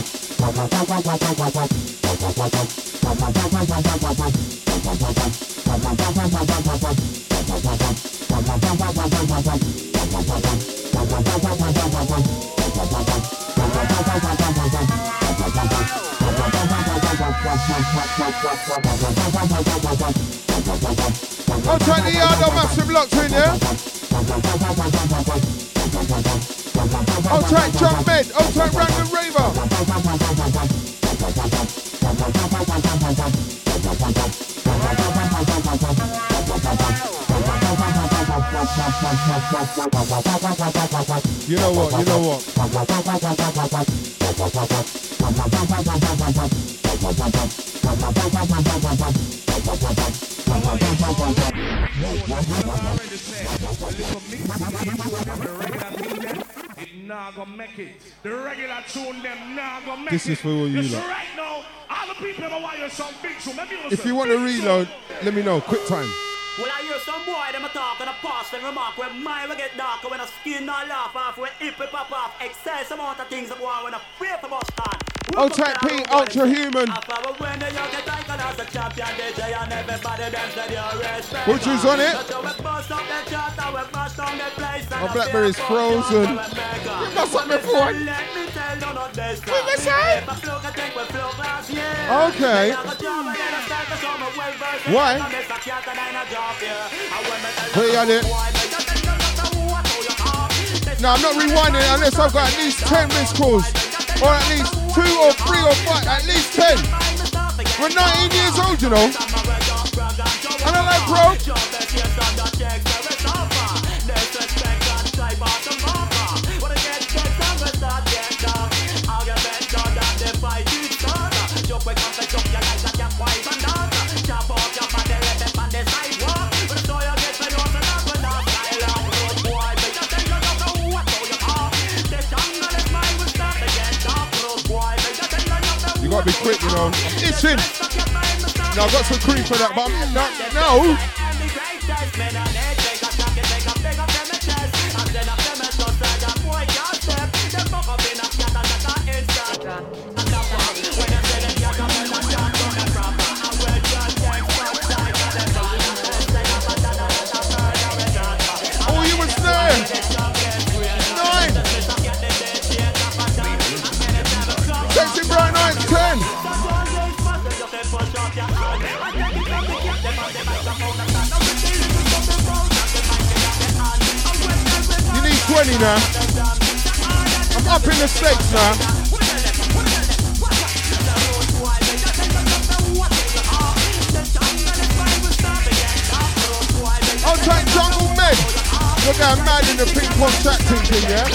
I'll try the yard on massive locks in, yeah? I'll try John Med, I'll try Random Raver. You know what? Not gonna make it. The regular tune them not gonna make this is for all you lot. Right now, all the people ever want you some big tune. If you want to reload, let me know. Quick time. Well, I hear some boy, them a talk and a pass and remark when mine will get darker, when a skin not laugh off, when hip will pop off. Excess amount of things that go on when a fear for bust on. Outside P, Ultra Human. Which is on it? My Blackberry's frozen. You must have me for what they say? Okay. Why? Put it on it. No, I'm not rewinding it unless I've got at least 10 missed calls. Or at least 2 or 3 or 5, at least 10. We're 19 years old, you know. And I'm like, bro. You gotta be quick, you know. I'm itching. Now I've got some cream for that, but I'm no. Oh, you was there. 9. Sexy Bright 9, 10. You need 20 now. I'm up in the stakes now. I'll take Jungle Med. Look how mad in the ping pong chat thing, yeah?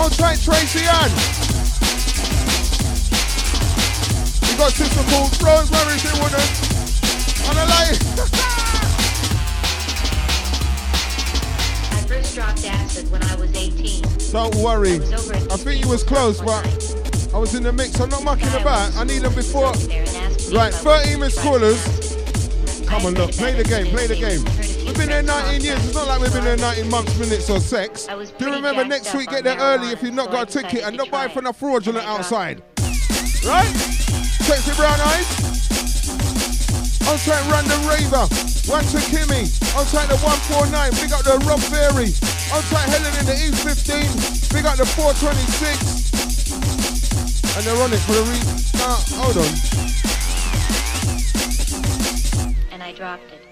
Hold tight, Tracy Ann. We got sister called Rosemary, she wouldn't. On the light. I first dropped acid when I was 18. Don't worry. I think you was close, but I was in the mix. I'm not mucking about. I need them before. Right, 13 missed callers. Come on, look. Play the game. Play the game. We've been there 19 years. It's not like we've been there 19 months, minutes, or sex. Do remember next week, get there early if you've not got a ticket and not buy from the fraudulent outside. Right? Sexy Brown Eyes. Outside Random Raver. One to Kimmy. Outside the 149. Big up the Rob Berry. Outside Helen in the East 15. Big up the 426. And they're on it for the hold on. And I dropped it.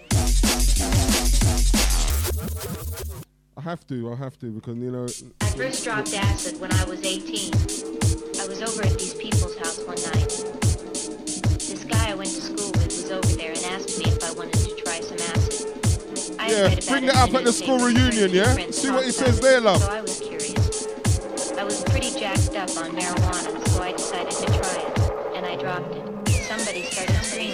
I have to because, you know. I first dropped acid when I was 18. I was over at these people's house one night. This guy I went to school with was over there and asked me if I wanted to try some acid. Yeah, bring that up at the school reunion, yeah? See what he says there, love. So I was curious. I was pretty jacked up on marijuana, so I decided to try it. And I dropped it. Somebody started screaming.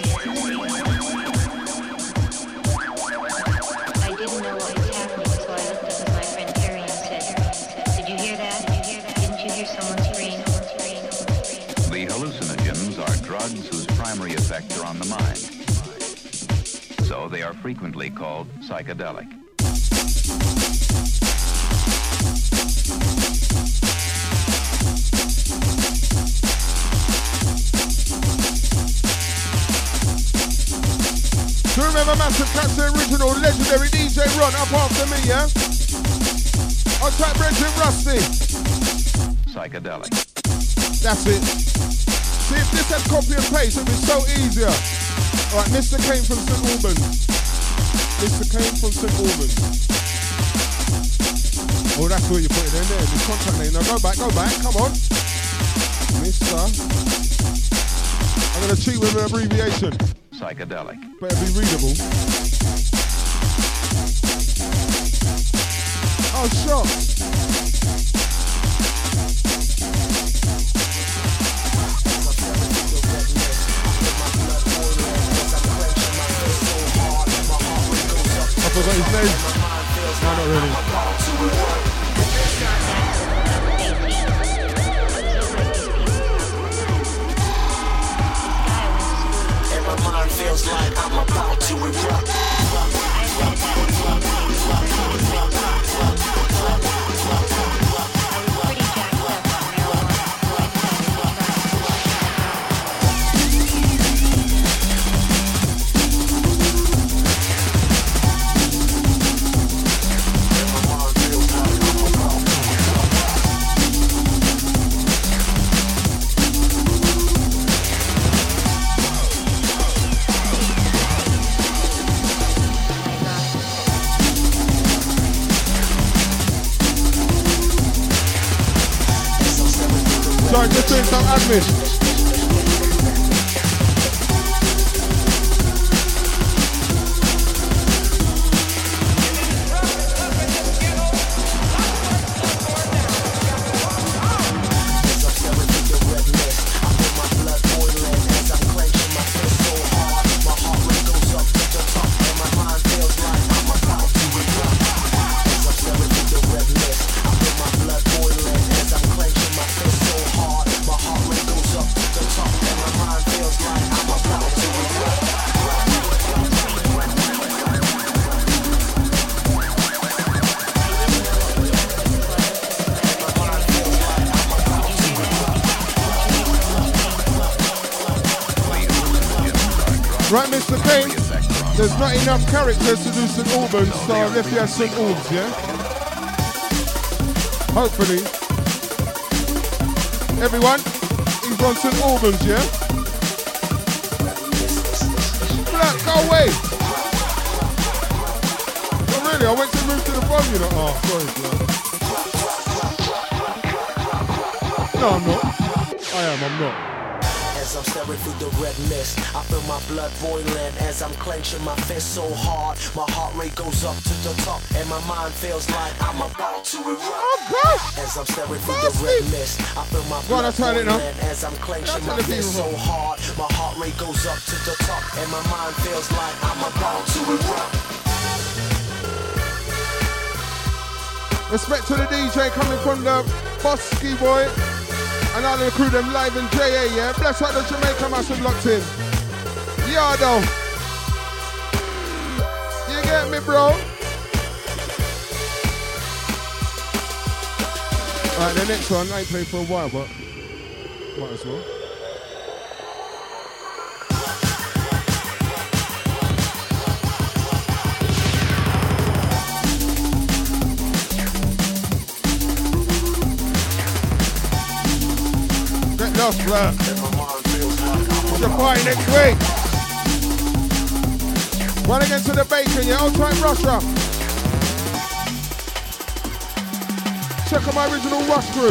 I didn't know what was happening, so I looked up at my friend Terry and said, "Did you hear that? Didn't you hear someone scream?" The hallucinogens are drugs whose primary effects are on the mind. So they are frequently called psychedelic. Do you remember Massive Cats, the original legendary DJ Ron up after me, yeah? I'll type Brenton Rusty. Psychedelic. That's it. See, if this had copy and paste, it'd be so easier. All right, Mr. Kane from St. Albans. Mr. Kane from St. Albans. Oh, that's where you put it in there. The contract name. Now go back, come on. Mr. I'm going to cheat with an abbreviation. Psychedelic. Better be readable. Oh, sure. I forgot his name. No, not really. Feels like I'm about to erupt. Sorry, just doing some admin. Right, Mr. Kane, there's not enough characters to do St. Albans, so I left you at St. Albans, yeah? Hopefully. Everyone, he's from St. Albans, yeah? Black, go away! Oh, really? I went to move to the phone, you know? Oh, sorry, bro. No, I'm not. I'm not. As I'm staring through the red mist, I feel my blood boiling as I'm clenching my fist so hard. My heart rate goes up to the top, and my mind feels like I'm about to erupt. Oh gosh! As I'm staring through the red mist, I feel my blood boiling as I'm clenching my fist so hard. My heart rate goes up to the top, and my mind feels like I'm about to erupt. Respect to the DJ coming from the Bosky boy and all the crew, them live in JA, yeah? Bless out the Jamaica massive locked in. Yardo. You get me, bro? Alright, the next one, I ain't played for a while, but might as well. Lost, bro. What's your party next week? Run again to the bacon, yeah? Old time Russia. Check out my original Rush crew.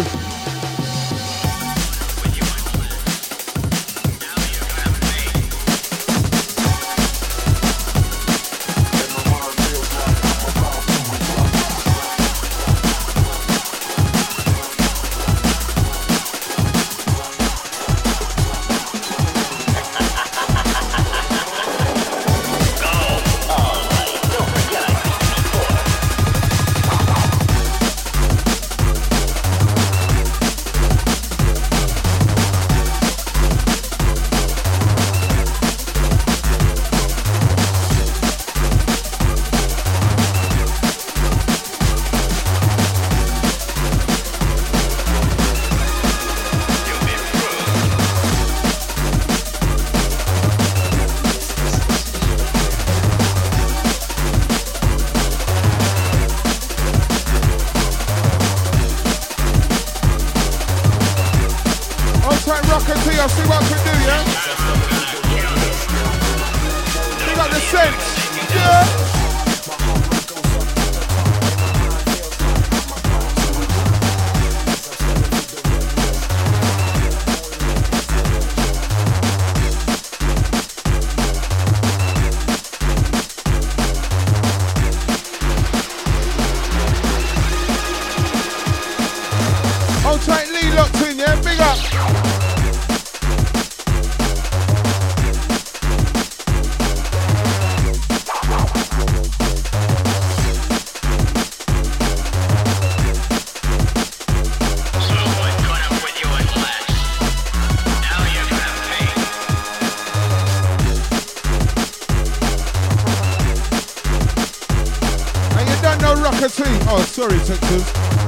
Oh, sorry, Texas.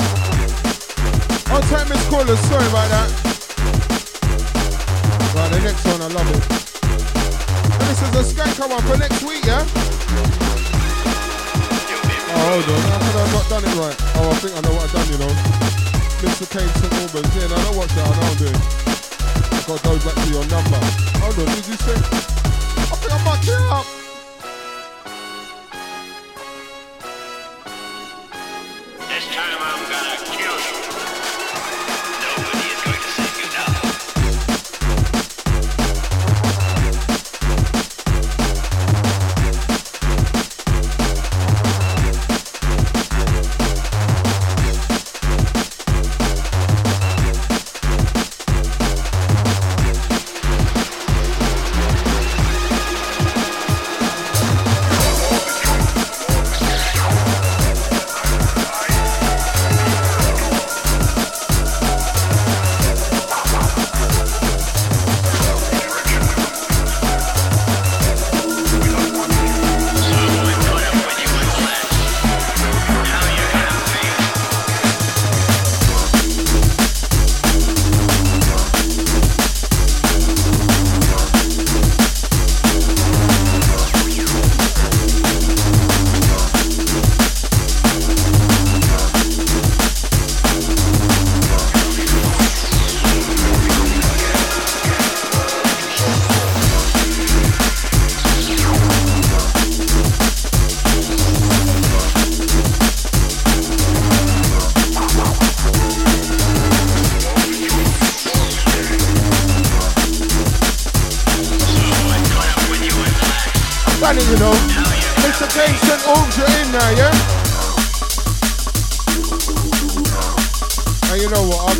On time, Miss Callers, sorry about that. Right, the next one, I love it. And this is a skanker one for next week, yeah? Oh, hold on, I thought I've not done it right. Oh, I think I know what I've done, you know. Mr. Kane St. Albans, yeah, I know what's that, I know I'm doing. I've got to go back to your number. Hold on, did you say? I think I might get up.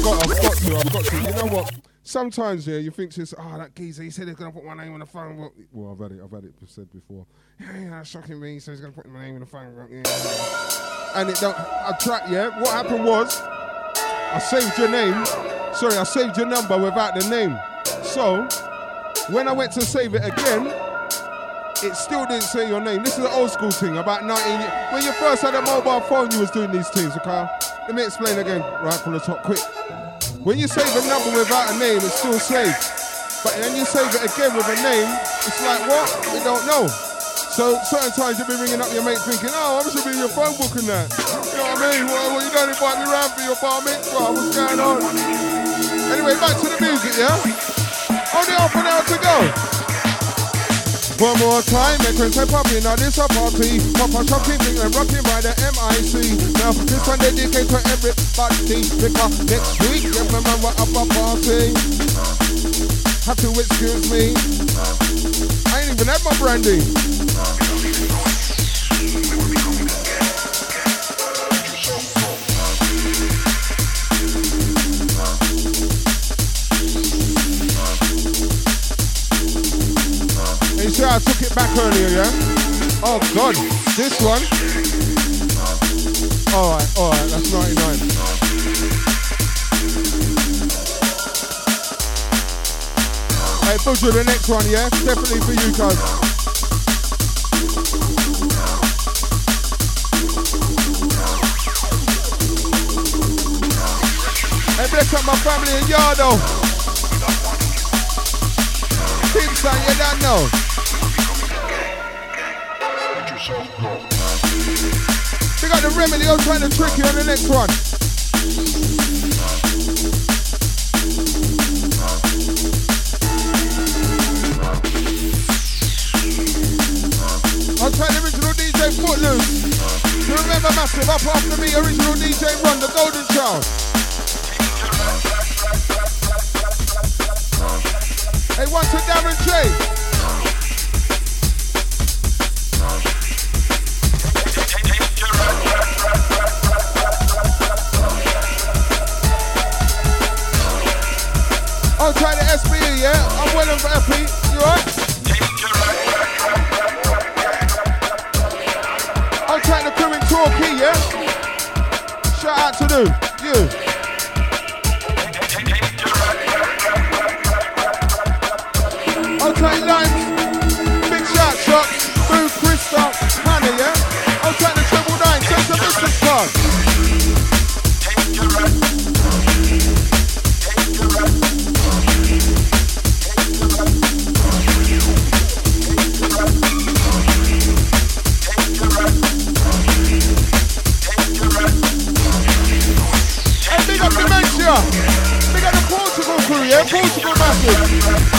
got to. You know what? Sometimes, yeah, you think to yourself, that geezer, he said he's going to put my name on the phone. Well, I've had it said before. Yeah, that's shocking me. He said he's going to put my name on the phone. Yeah. And it don't, I tried, yeah. What happened was, I saved your name. Sorry, I saved your number without the name. So, when I went to save it again, it still didn't say your name. This is an old school thing, about 19 years. When you first had a mobile phone, you was doing these things, okay? Let me explain again, right from the top, quick. When you save a number without a name, it's still saved. But then you save it again with a name, it's like, what? You don't know. So certain times you'll be ringing up your mate thinking, I should be in your phone book and that. You know what I mean? Well, you don't invite me around for your bar mitzvah. What's going on? Anyway, back to the music, yeah? Only half an hour to go. One more time, make when say popping, now this a party. Papa shocking, bring and rocking by the MIC. Now this one dedicated to everybody. Because next week, remember we're up a party. Have to excuse me. I ain't even had my brandy. You see how I took it back earlier, yeah? Oh God, this one. Alright, that's 99. Hey, Butcher, the next one, yeah? Definitely for you, cuz. Hey, bless up my family in Yardo. Kingston, you don't know. We got the remedy, I'm trying to trick you on the next one. I'll try the original DJ Footloose. You remember Massive, up after me, original DJ Ron, the Golden Child. Hey, one to Darren J. I'll try the SBE, yeah? I'm well and happy. You alright? I'll try the crew in Torquay, yeah? Shout out to them. You. I'll try Limes, Big Shot Shots, Boo, Krista, Hannah, yeah? I'll try the 999, take the business card. Big up the Portugal crew, yeah? Portugal Massive.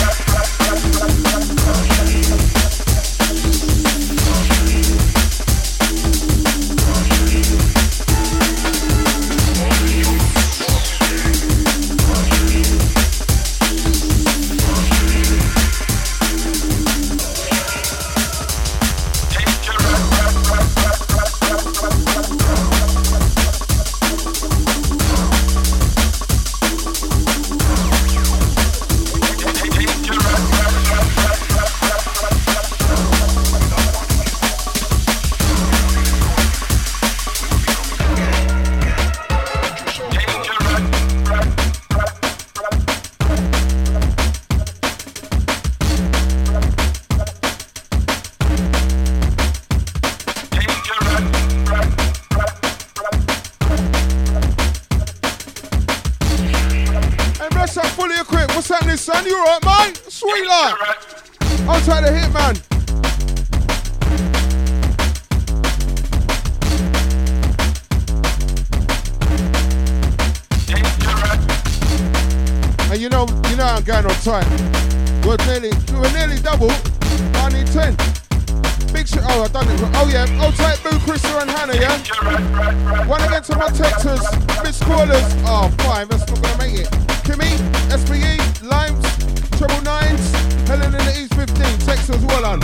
Son, you alright, mate? Sweet life. I'll try the hit, man. And you know I'm going on time. We're nearly double. I need 10. Big shit. Oh, I done it. Oh yeah. I'll take Boo, Krista and Hannah, yeah? One against my Texas. Miss Callers. Oh, 5. That's not gonna make it. Kimmy, SBE, Limes, 999s, Helen in the East 15, Texas, well on.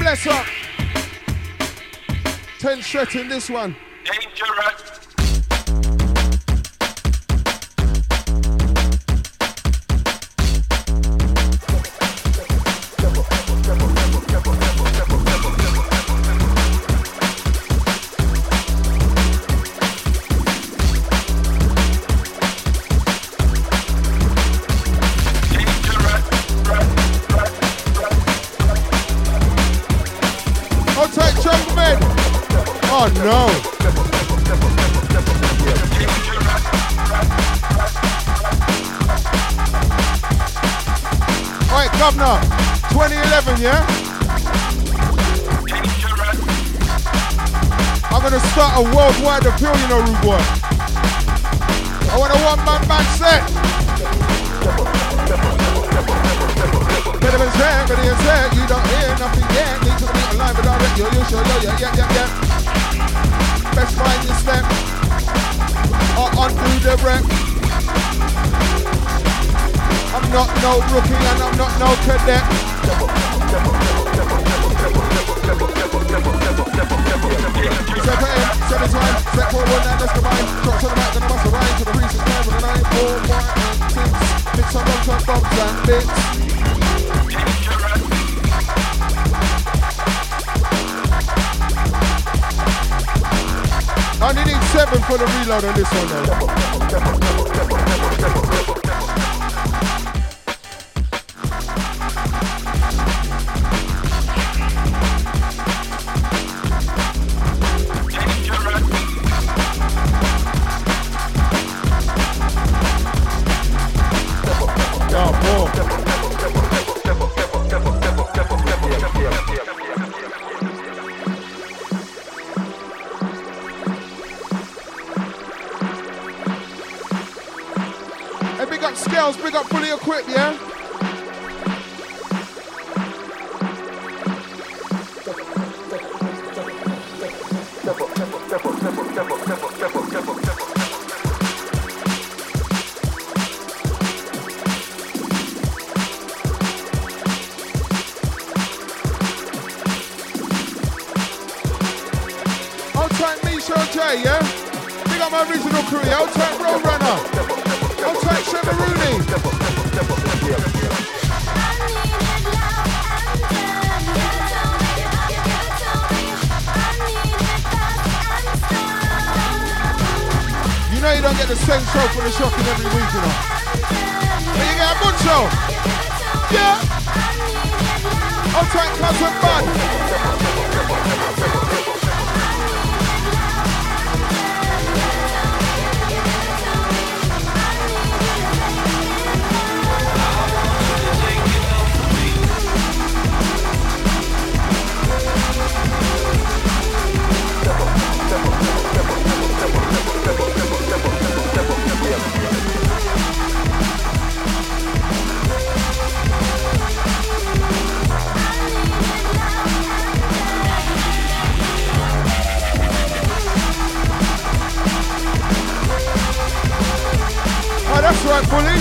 bless up. 10 shredding this one. Dangerous. Oh no! Alright, Governor, 2011, yeah? I'm gonna start a worldwide appeal, you know, rude boy. I want a one-man band set. Ready and set, you don't hear nothing yet. Need to be online, but I'll let you show you, yeah. Best find your step, or undo the rep. I'm not no rookie and I'm not no cadet. 7 times, set for 1 and let's combine. Drops on the mic, gonna bust a rhyme to the recent time with a 9, 4, 1 and 6. Mix some long-term bumps and bits. I only need 7 for the reload on this one though. Big up fully equipped, yeah? Old time Misha J, yeah? Big up my original crew, yeah? Old time Roadrunner. Old time Cheveruni. You know you don't get the same show for the shocking every week, you know. But you get a good show. Yeah. Old time Cousin Bud. That's right, bully.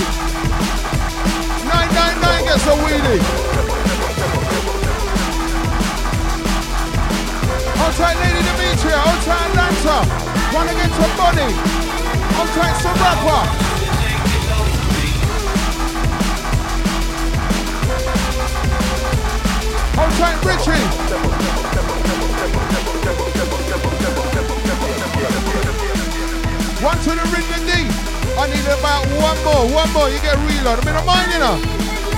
999 gets a wheelie. Outside Lady Demetria, outside Atlanta. One against a Bonnie. Outside some rapper. Outside Richie. One to the ring and D. I need about one more, you get a reload. I'm in a mine, you know.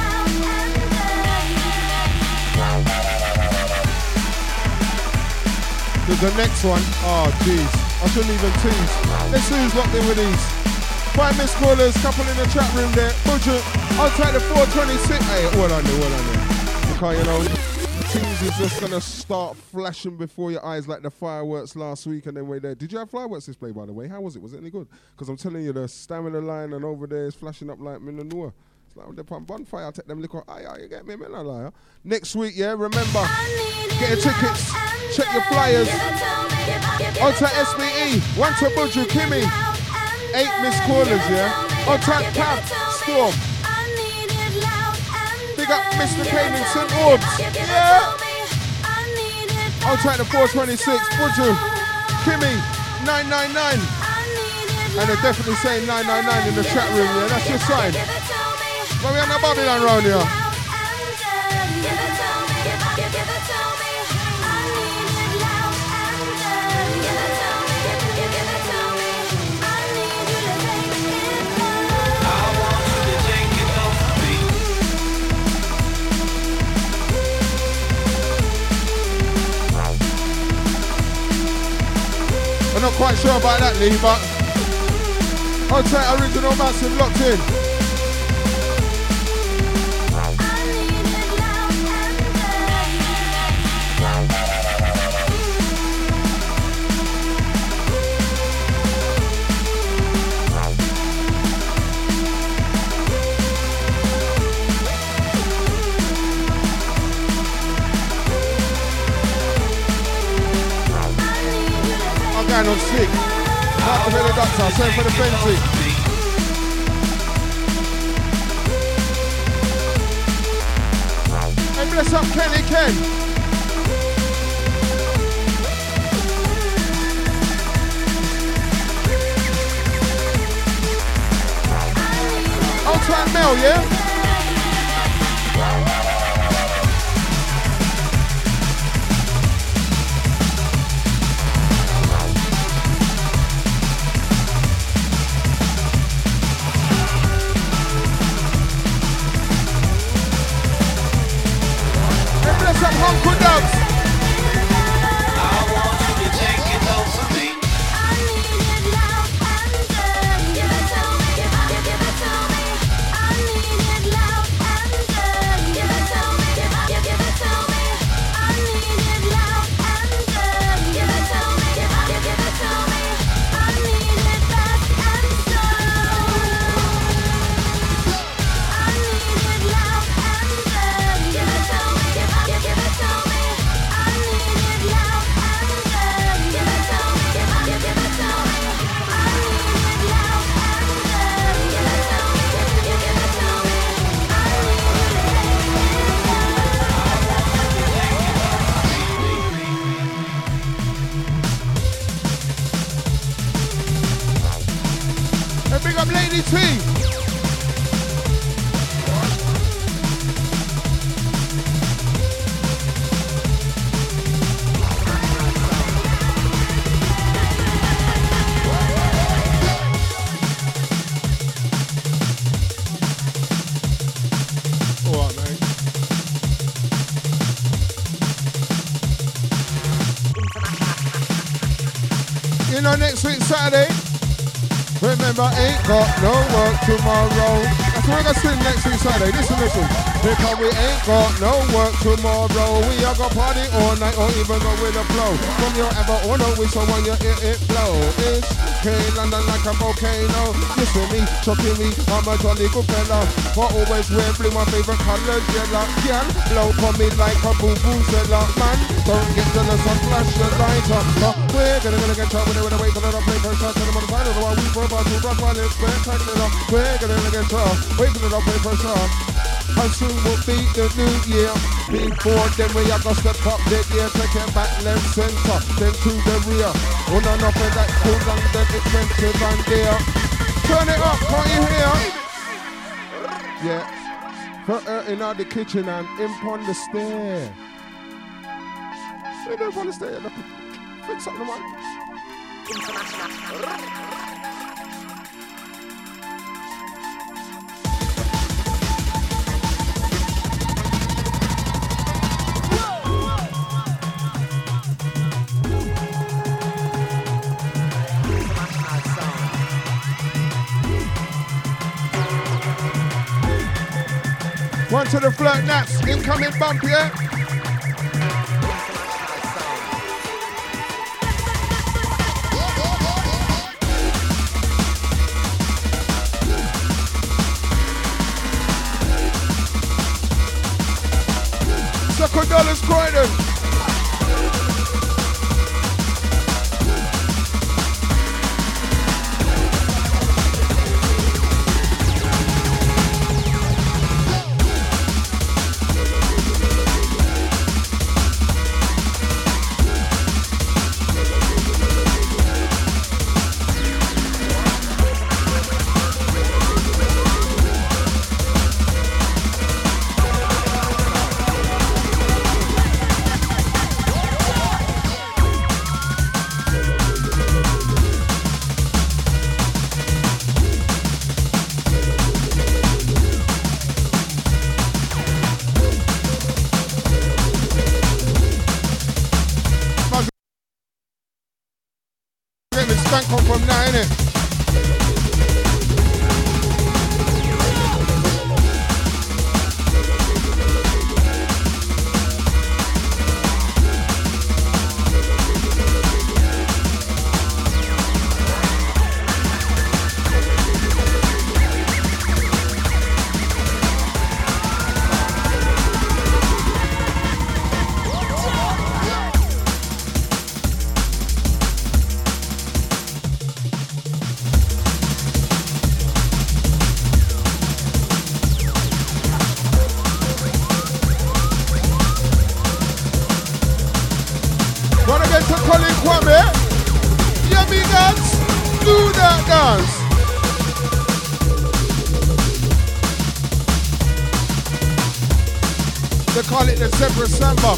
There's the next one. Oh, jeez. I shouldn't even tease. Let's see who's locked in with these. 5 missed callers, couple in the chat room there. Budget, I'll take the 426. Hey, what I know. Because, you know, things is just going to start flashing before your eyes like the fireworks last week and then we're there. Did you have fireworks display, by the way? How was it? Was it any good? Because I'm telling you, the stamina line and over there is flashing up like Minanua. It's like when they put bonfire, I'll take them liquor. You get me, man? Next week, yeah, remember, get your tickets, check your flyers. Outside SBE, 1 to Budju, Kimmy, 8 missed callers, yeah? Outside Pab, Storm. Big up Mr. Kane in St. Orbs. Yeah. I'll take the 426, Buju, Kimmy, 999. And they're definitely saying 999 in the chat room, yeah, that's your sign. But we are not Babylon round here. I'm not quite sure about that, Lee, but I'll take Original Massive locked in. I'm going on sick. Not for the doctor, same for the Bentley. Hey, bless up Kenny Ken. I'll try Mel, yeah? Uncle Dubs. I want you to take it over me. I needed love and give it to me. Give it to me. I needed love and give it to me. Give it to me. I needed love and give it to me. Give it to me. I needed fast and slow. I needed love and give it to me. Give it to me. I needed love and give it to me. Give it to me. I needed love and give it to me. Give it to me. I needed Hey, big up Lady T. Next week Saturday, remember ain't got no work tomorrow. That's what we're gonna sing next week Saturday. Listen. Because we ain't got no work tomorrow. We are gonna party all night or even go with the flow. From your ever or no with someone you it flow. It's K London like a volcano. You see me, chucking me, I'm a jolly good fella. I always wear blue, my favorite color, yellow. Girl, blow for me like a boo-boo seller. Man, don't get jealous and flash the light up. We're gonna get trouble with the way for the play for a shot to the mother side of the wall. We for about to rock while it's spectacular. We're gonna get trouble, wait for the play for a shot. And soon will be the new year. Before then we are gonna step up the gear. Take it back left center, then to the rear. Oh no, nothing that cool and then expensive and dear. Turn it up, can't you hear? Yeah. Put her in the kitchen and imp on the stair. We don't want to stay at the fix up the one. One to the flirt naps, incoming bump, yeah? $2 Croydon. They call it the zebra samba.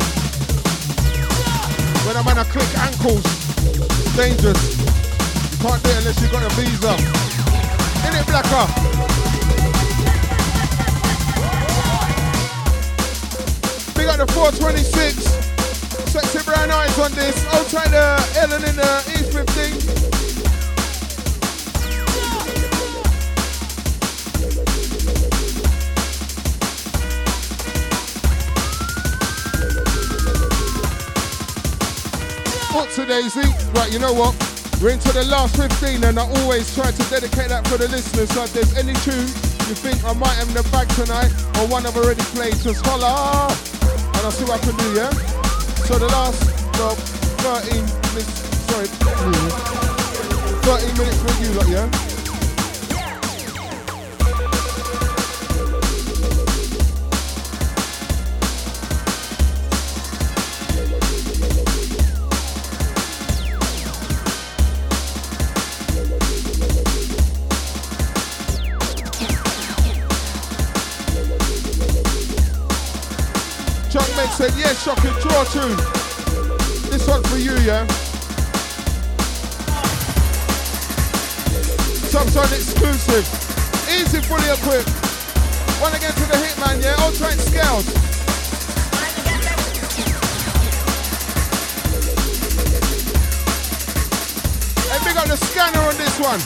When a man a click ankles, it's dangerous. You can't do it unless you got a visa. In it, Blacker? Big up the 426. Sexy brown eyes on this. Outside the Ellen in the E15. What's a daisy? Right, you know what? We're into the last 15 and I always try to dedicate that for the listeners. So if there's any tune you think I might have in the bag tonight or one I've already played, just holla and I'll see what I can do, yeah? So the last 13 minutes, sorry, 13 minutes for you lot, yeah? Said yes, shocking, draw tune. This one's for you, yeah? Some sort exclusive. Easy, fully equipped. One again to the hitman, yeah? Ultra Scales. Hey, big up the scanner on this one.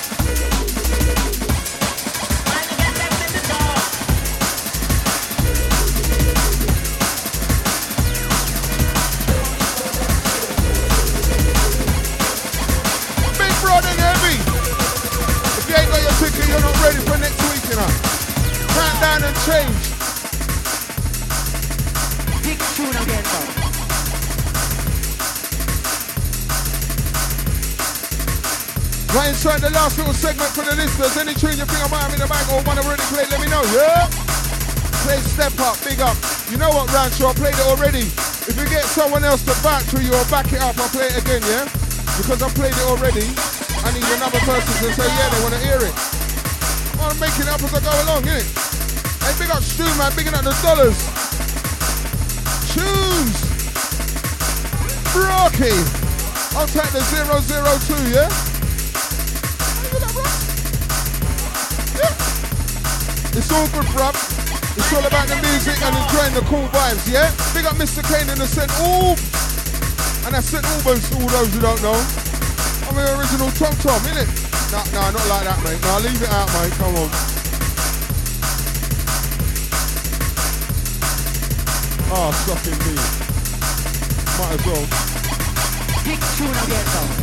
You're not ready for next week, you know. Countdown and change. Big tune again, though. Right inside the last little segment for the listeners. Any tune you think I might have in the bag or one I've already played, let me know, yeah? Play Step Up, big up. You know what, Rancho, I played it already. If you get someone else to back to you or back it up, I'll play it again, yeah? Because I played it already. I need another person to say, yeah, they want to hear it. I'm making it up as I go along, innit? Hey, big up Stu, man, bigging up the dollars. Tunes. Brocky. I'll take the 002, yeah? Yeah. It's all good, bruv. It's all about the music and enjoying the cool vibes, yeah? Big up Mr. Kane in the St. Alb. And that's St. Albans to all those who don't know. I'm the original Tom Tom, innit? No, not like that, mate. No, leave it out, mate. Come on. Oh, sucking me. Might as well. Big tune again, though.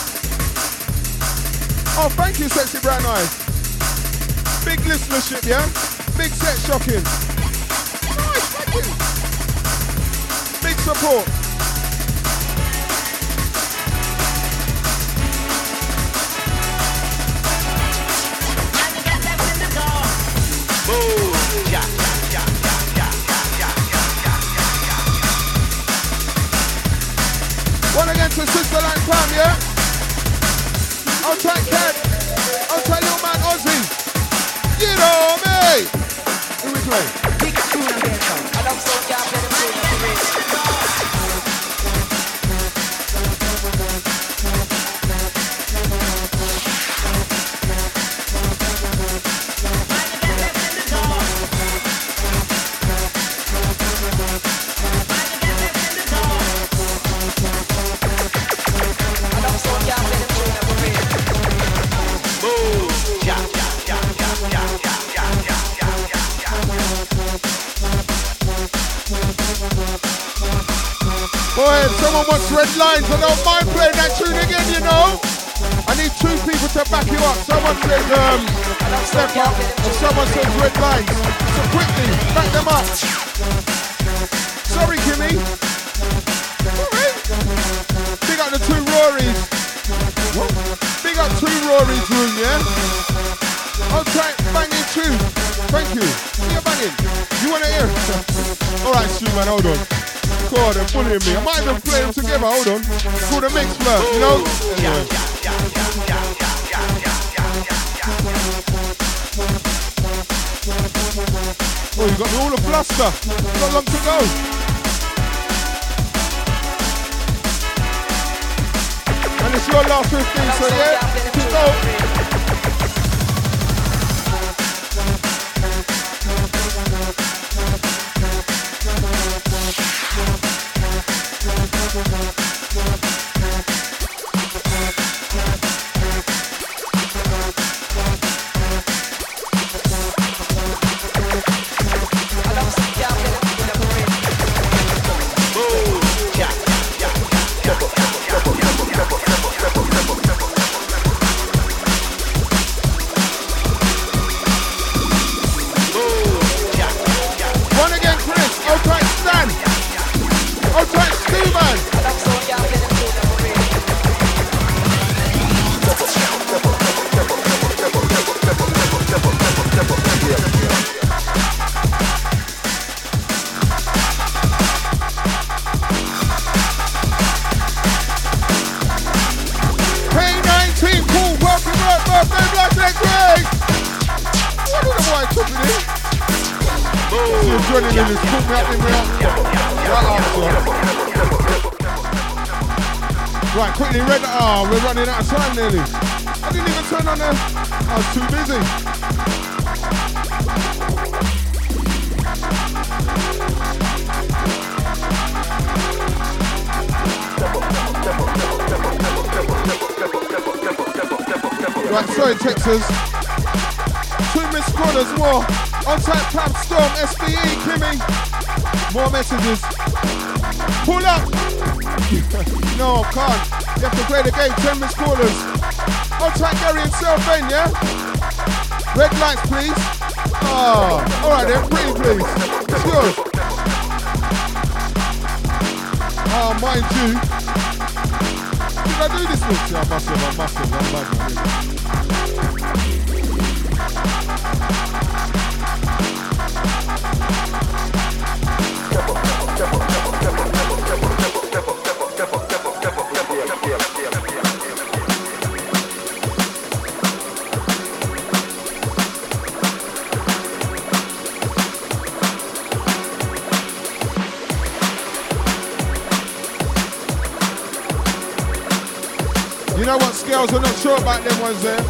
Oh, thank you, Sexy Brown Eyes. Big listenership, yeah? Big set shocking. Nice, thank you. Big support. One again to Sister Lang Pam, yeah? I'll try Cat. I'll try little man Ozzy. You know me. Who we play? Big tune again, though. I love so can't play the tune of the race. Boy, if someone wants red lines, I don't mind playing that tune again, you know. I need two people to back you up. Someone says Step Up, and someone says red lines. So quickly, back them up. Sorry, Kimmy. Alright. Big up the two Rorys. What? Big up two Rorys room, yeah? Okay, banging tune. Thank you. You're banging. You want to hear it? Alright, Stu, man, hold on. God, they're bullying me. I might even play them together. Hold on. It's called a mix flirt, you know? Anyway. Oh, you got me all a fluster. Not long to go. And it's your last 15, so yeah, keep going. Right, quickly, red. Oh, we're running out of time nearly. I didn't even turn on there. I was too busy. Right, sorry, Texas. 2 missed corners, more. On-time Pam Storm, SBE, Kimmy. More messages. Pull up. No, can't. You have to play the game. 10 missed corners. On-time Gary and Selvain, yeah? Red lights, please. Oh, all right then. Pretty, please. It's yours. Oh, mind you. Did I do this one? Yeah, I must have. I'm bad. You know what, Scales? I'm not sure about them ones there.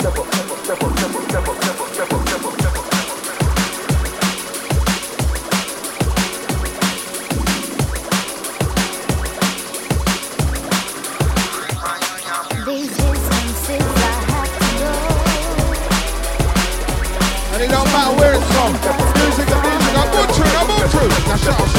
And it don't matter where it's from. Music. I'm on to. Now shut up.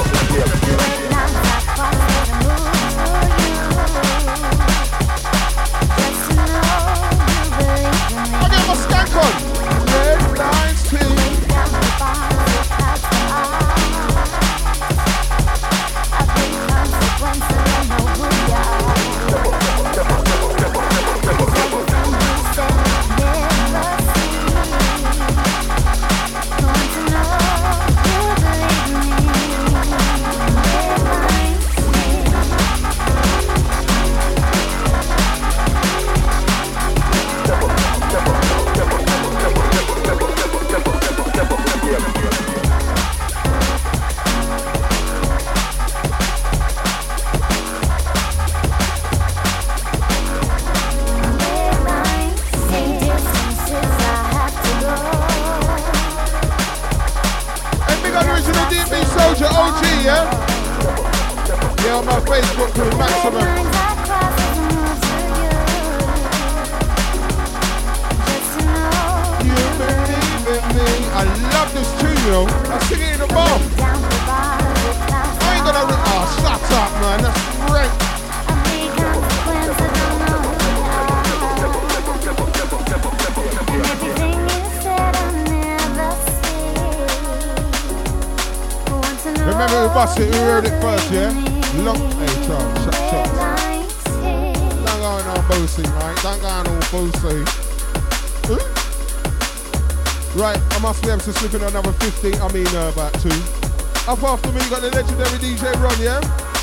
To slip in another 15, about 2. Up after me, you got the legendary DJ Ron, yeah?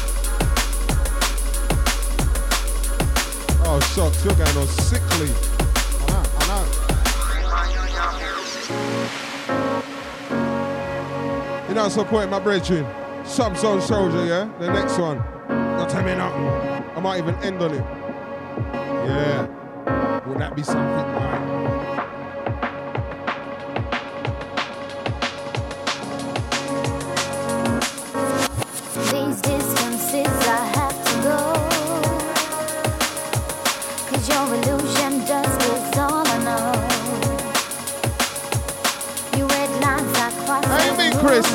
Oh, shucks, you're going on sickly. I know. know I'm supporting my brethren. Subzone Soldier, yeah? The next one. Don't tell me nothing. I might even end on it. Yeah. Would that be something, man? These distances I have to go, 'cause your illusion just is all I know. You red lines I cross. How you mean, Chris?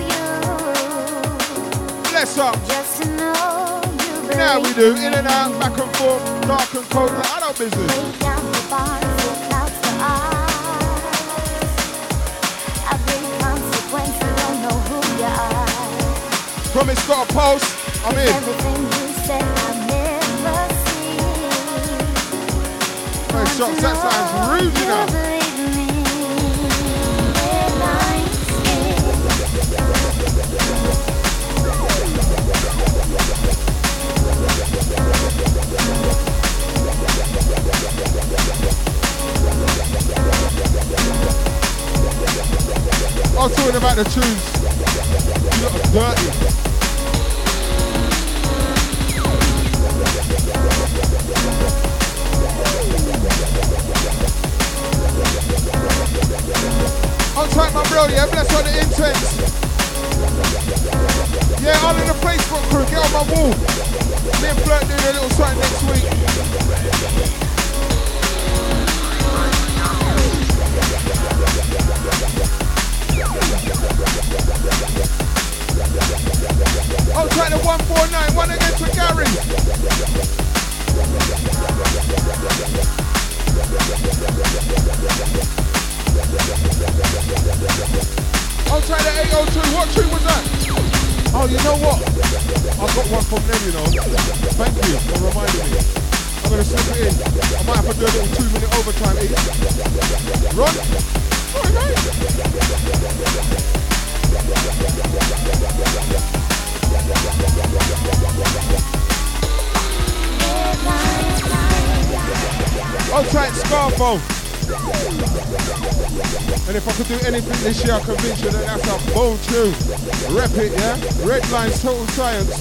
Bless up. Just to know you, baby. Now we do. In and out, back and forth, dark and cold, like I know business. Lay down the bars, it clouds the eyes. Every consequence, you don't know who you are. Promise got a pulse. I'm in. Everything you said I never see. Hey, Shots, that sounds rude, you know. I was talking about the tunes. You look dirty. I'll take my bro, yeah, bless on the intense. Yeah, all in the Facebook crew, get on my wall. Me and Flirt doing a little something next week. I'll try the 149, one against the Gary. I'll try the 802, what tune was that? Oh, you know what? I got one from them, you know. Thank you for reminding me. I'm going to slip it in. I might have to do a little 2-minute overtime each. Run. All right. I'll try Scarfo. And if I could do anything this year, I convince you that that's a bold tune. Rep it, yeah? Red Lines, Total Science.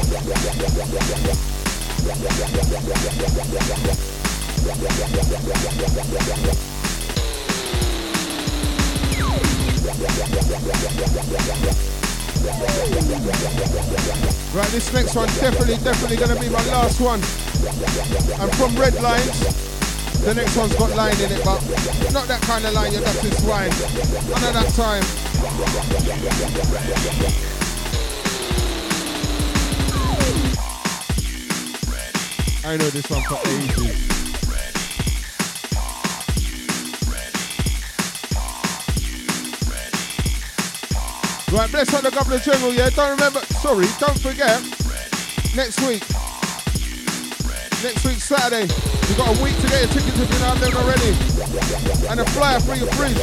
Right, this next one definitely gonna be my last one. I'm from Red Lines. The next one's got line in it, but not that kind of line, you dirty swine. None of that time. I know this one for ages. Right, bless up the Governor General, yeah? Don't forget, next week Saturday, you've got a week to get your tickets if you're not there already. And a flyer for your fridge.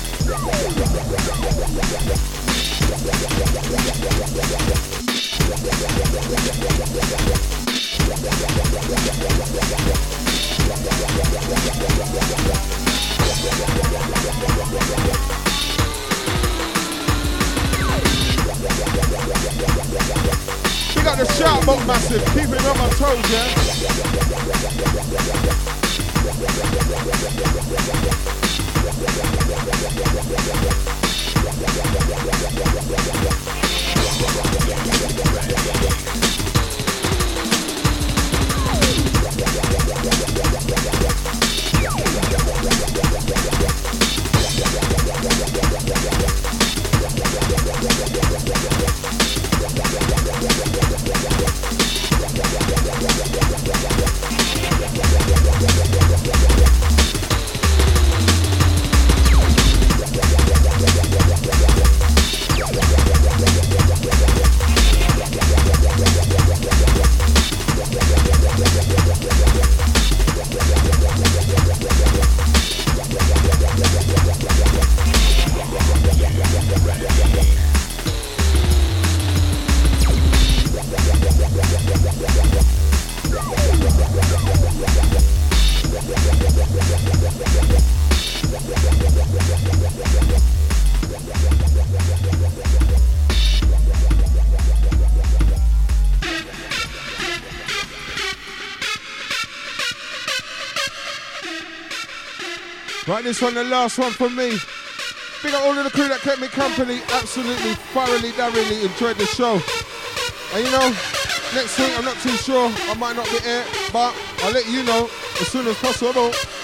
We got the Sharp Boat Massive, keeping on my toes, yeah? Right, this one, the last one from me. Big up all of the crew that kept me company. Absolutely, thoroughly enjoyed the show. And you know, next week, I'm not too sure. I might not be here, but I'll let you know as soon as possible.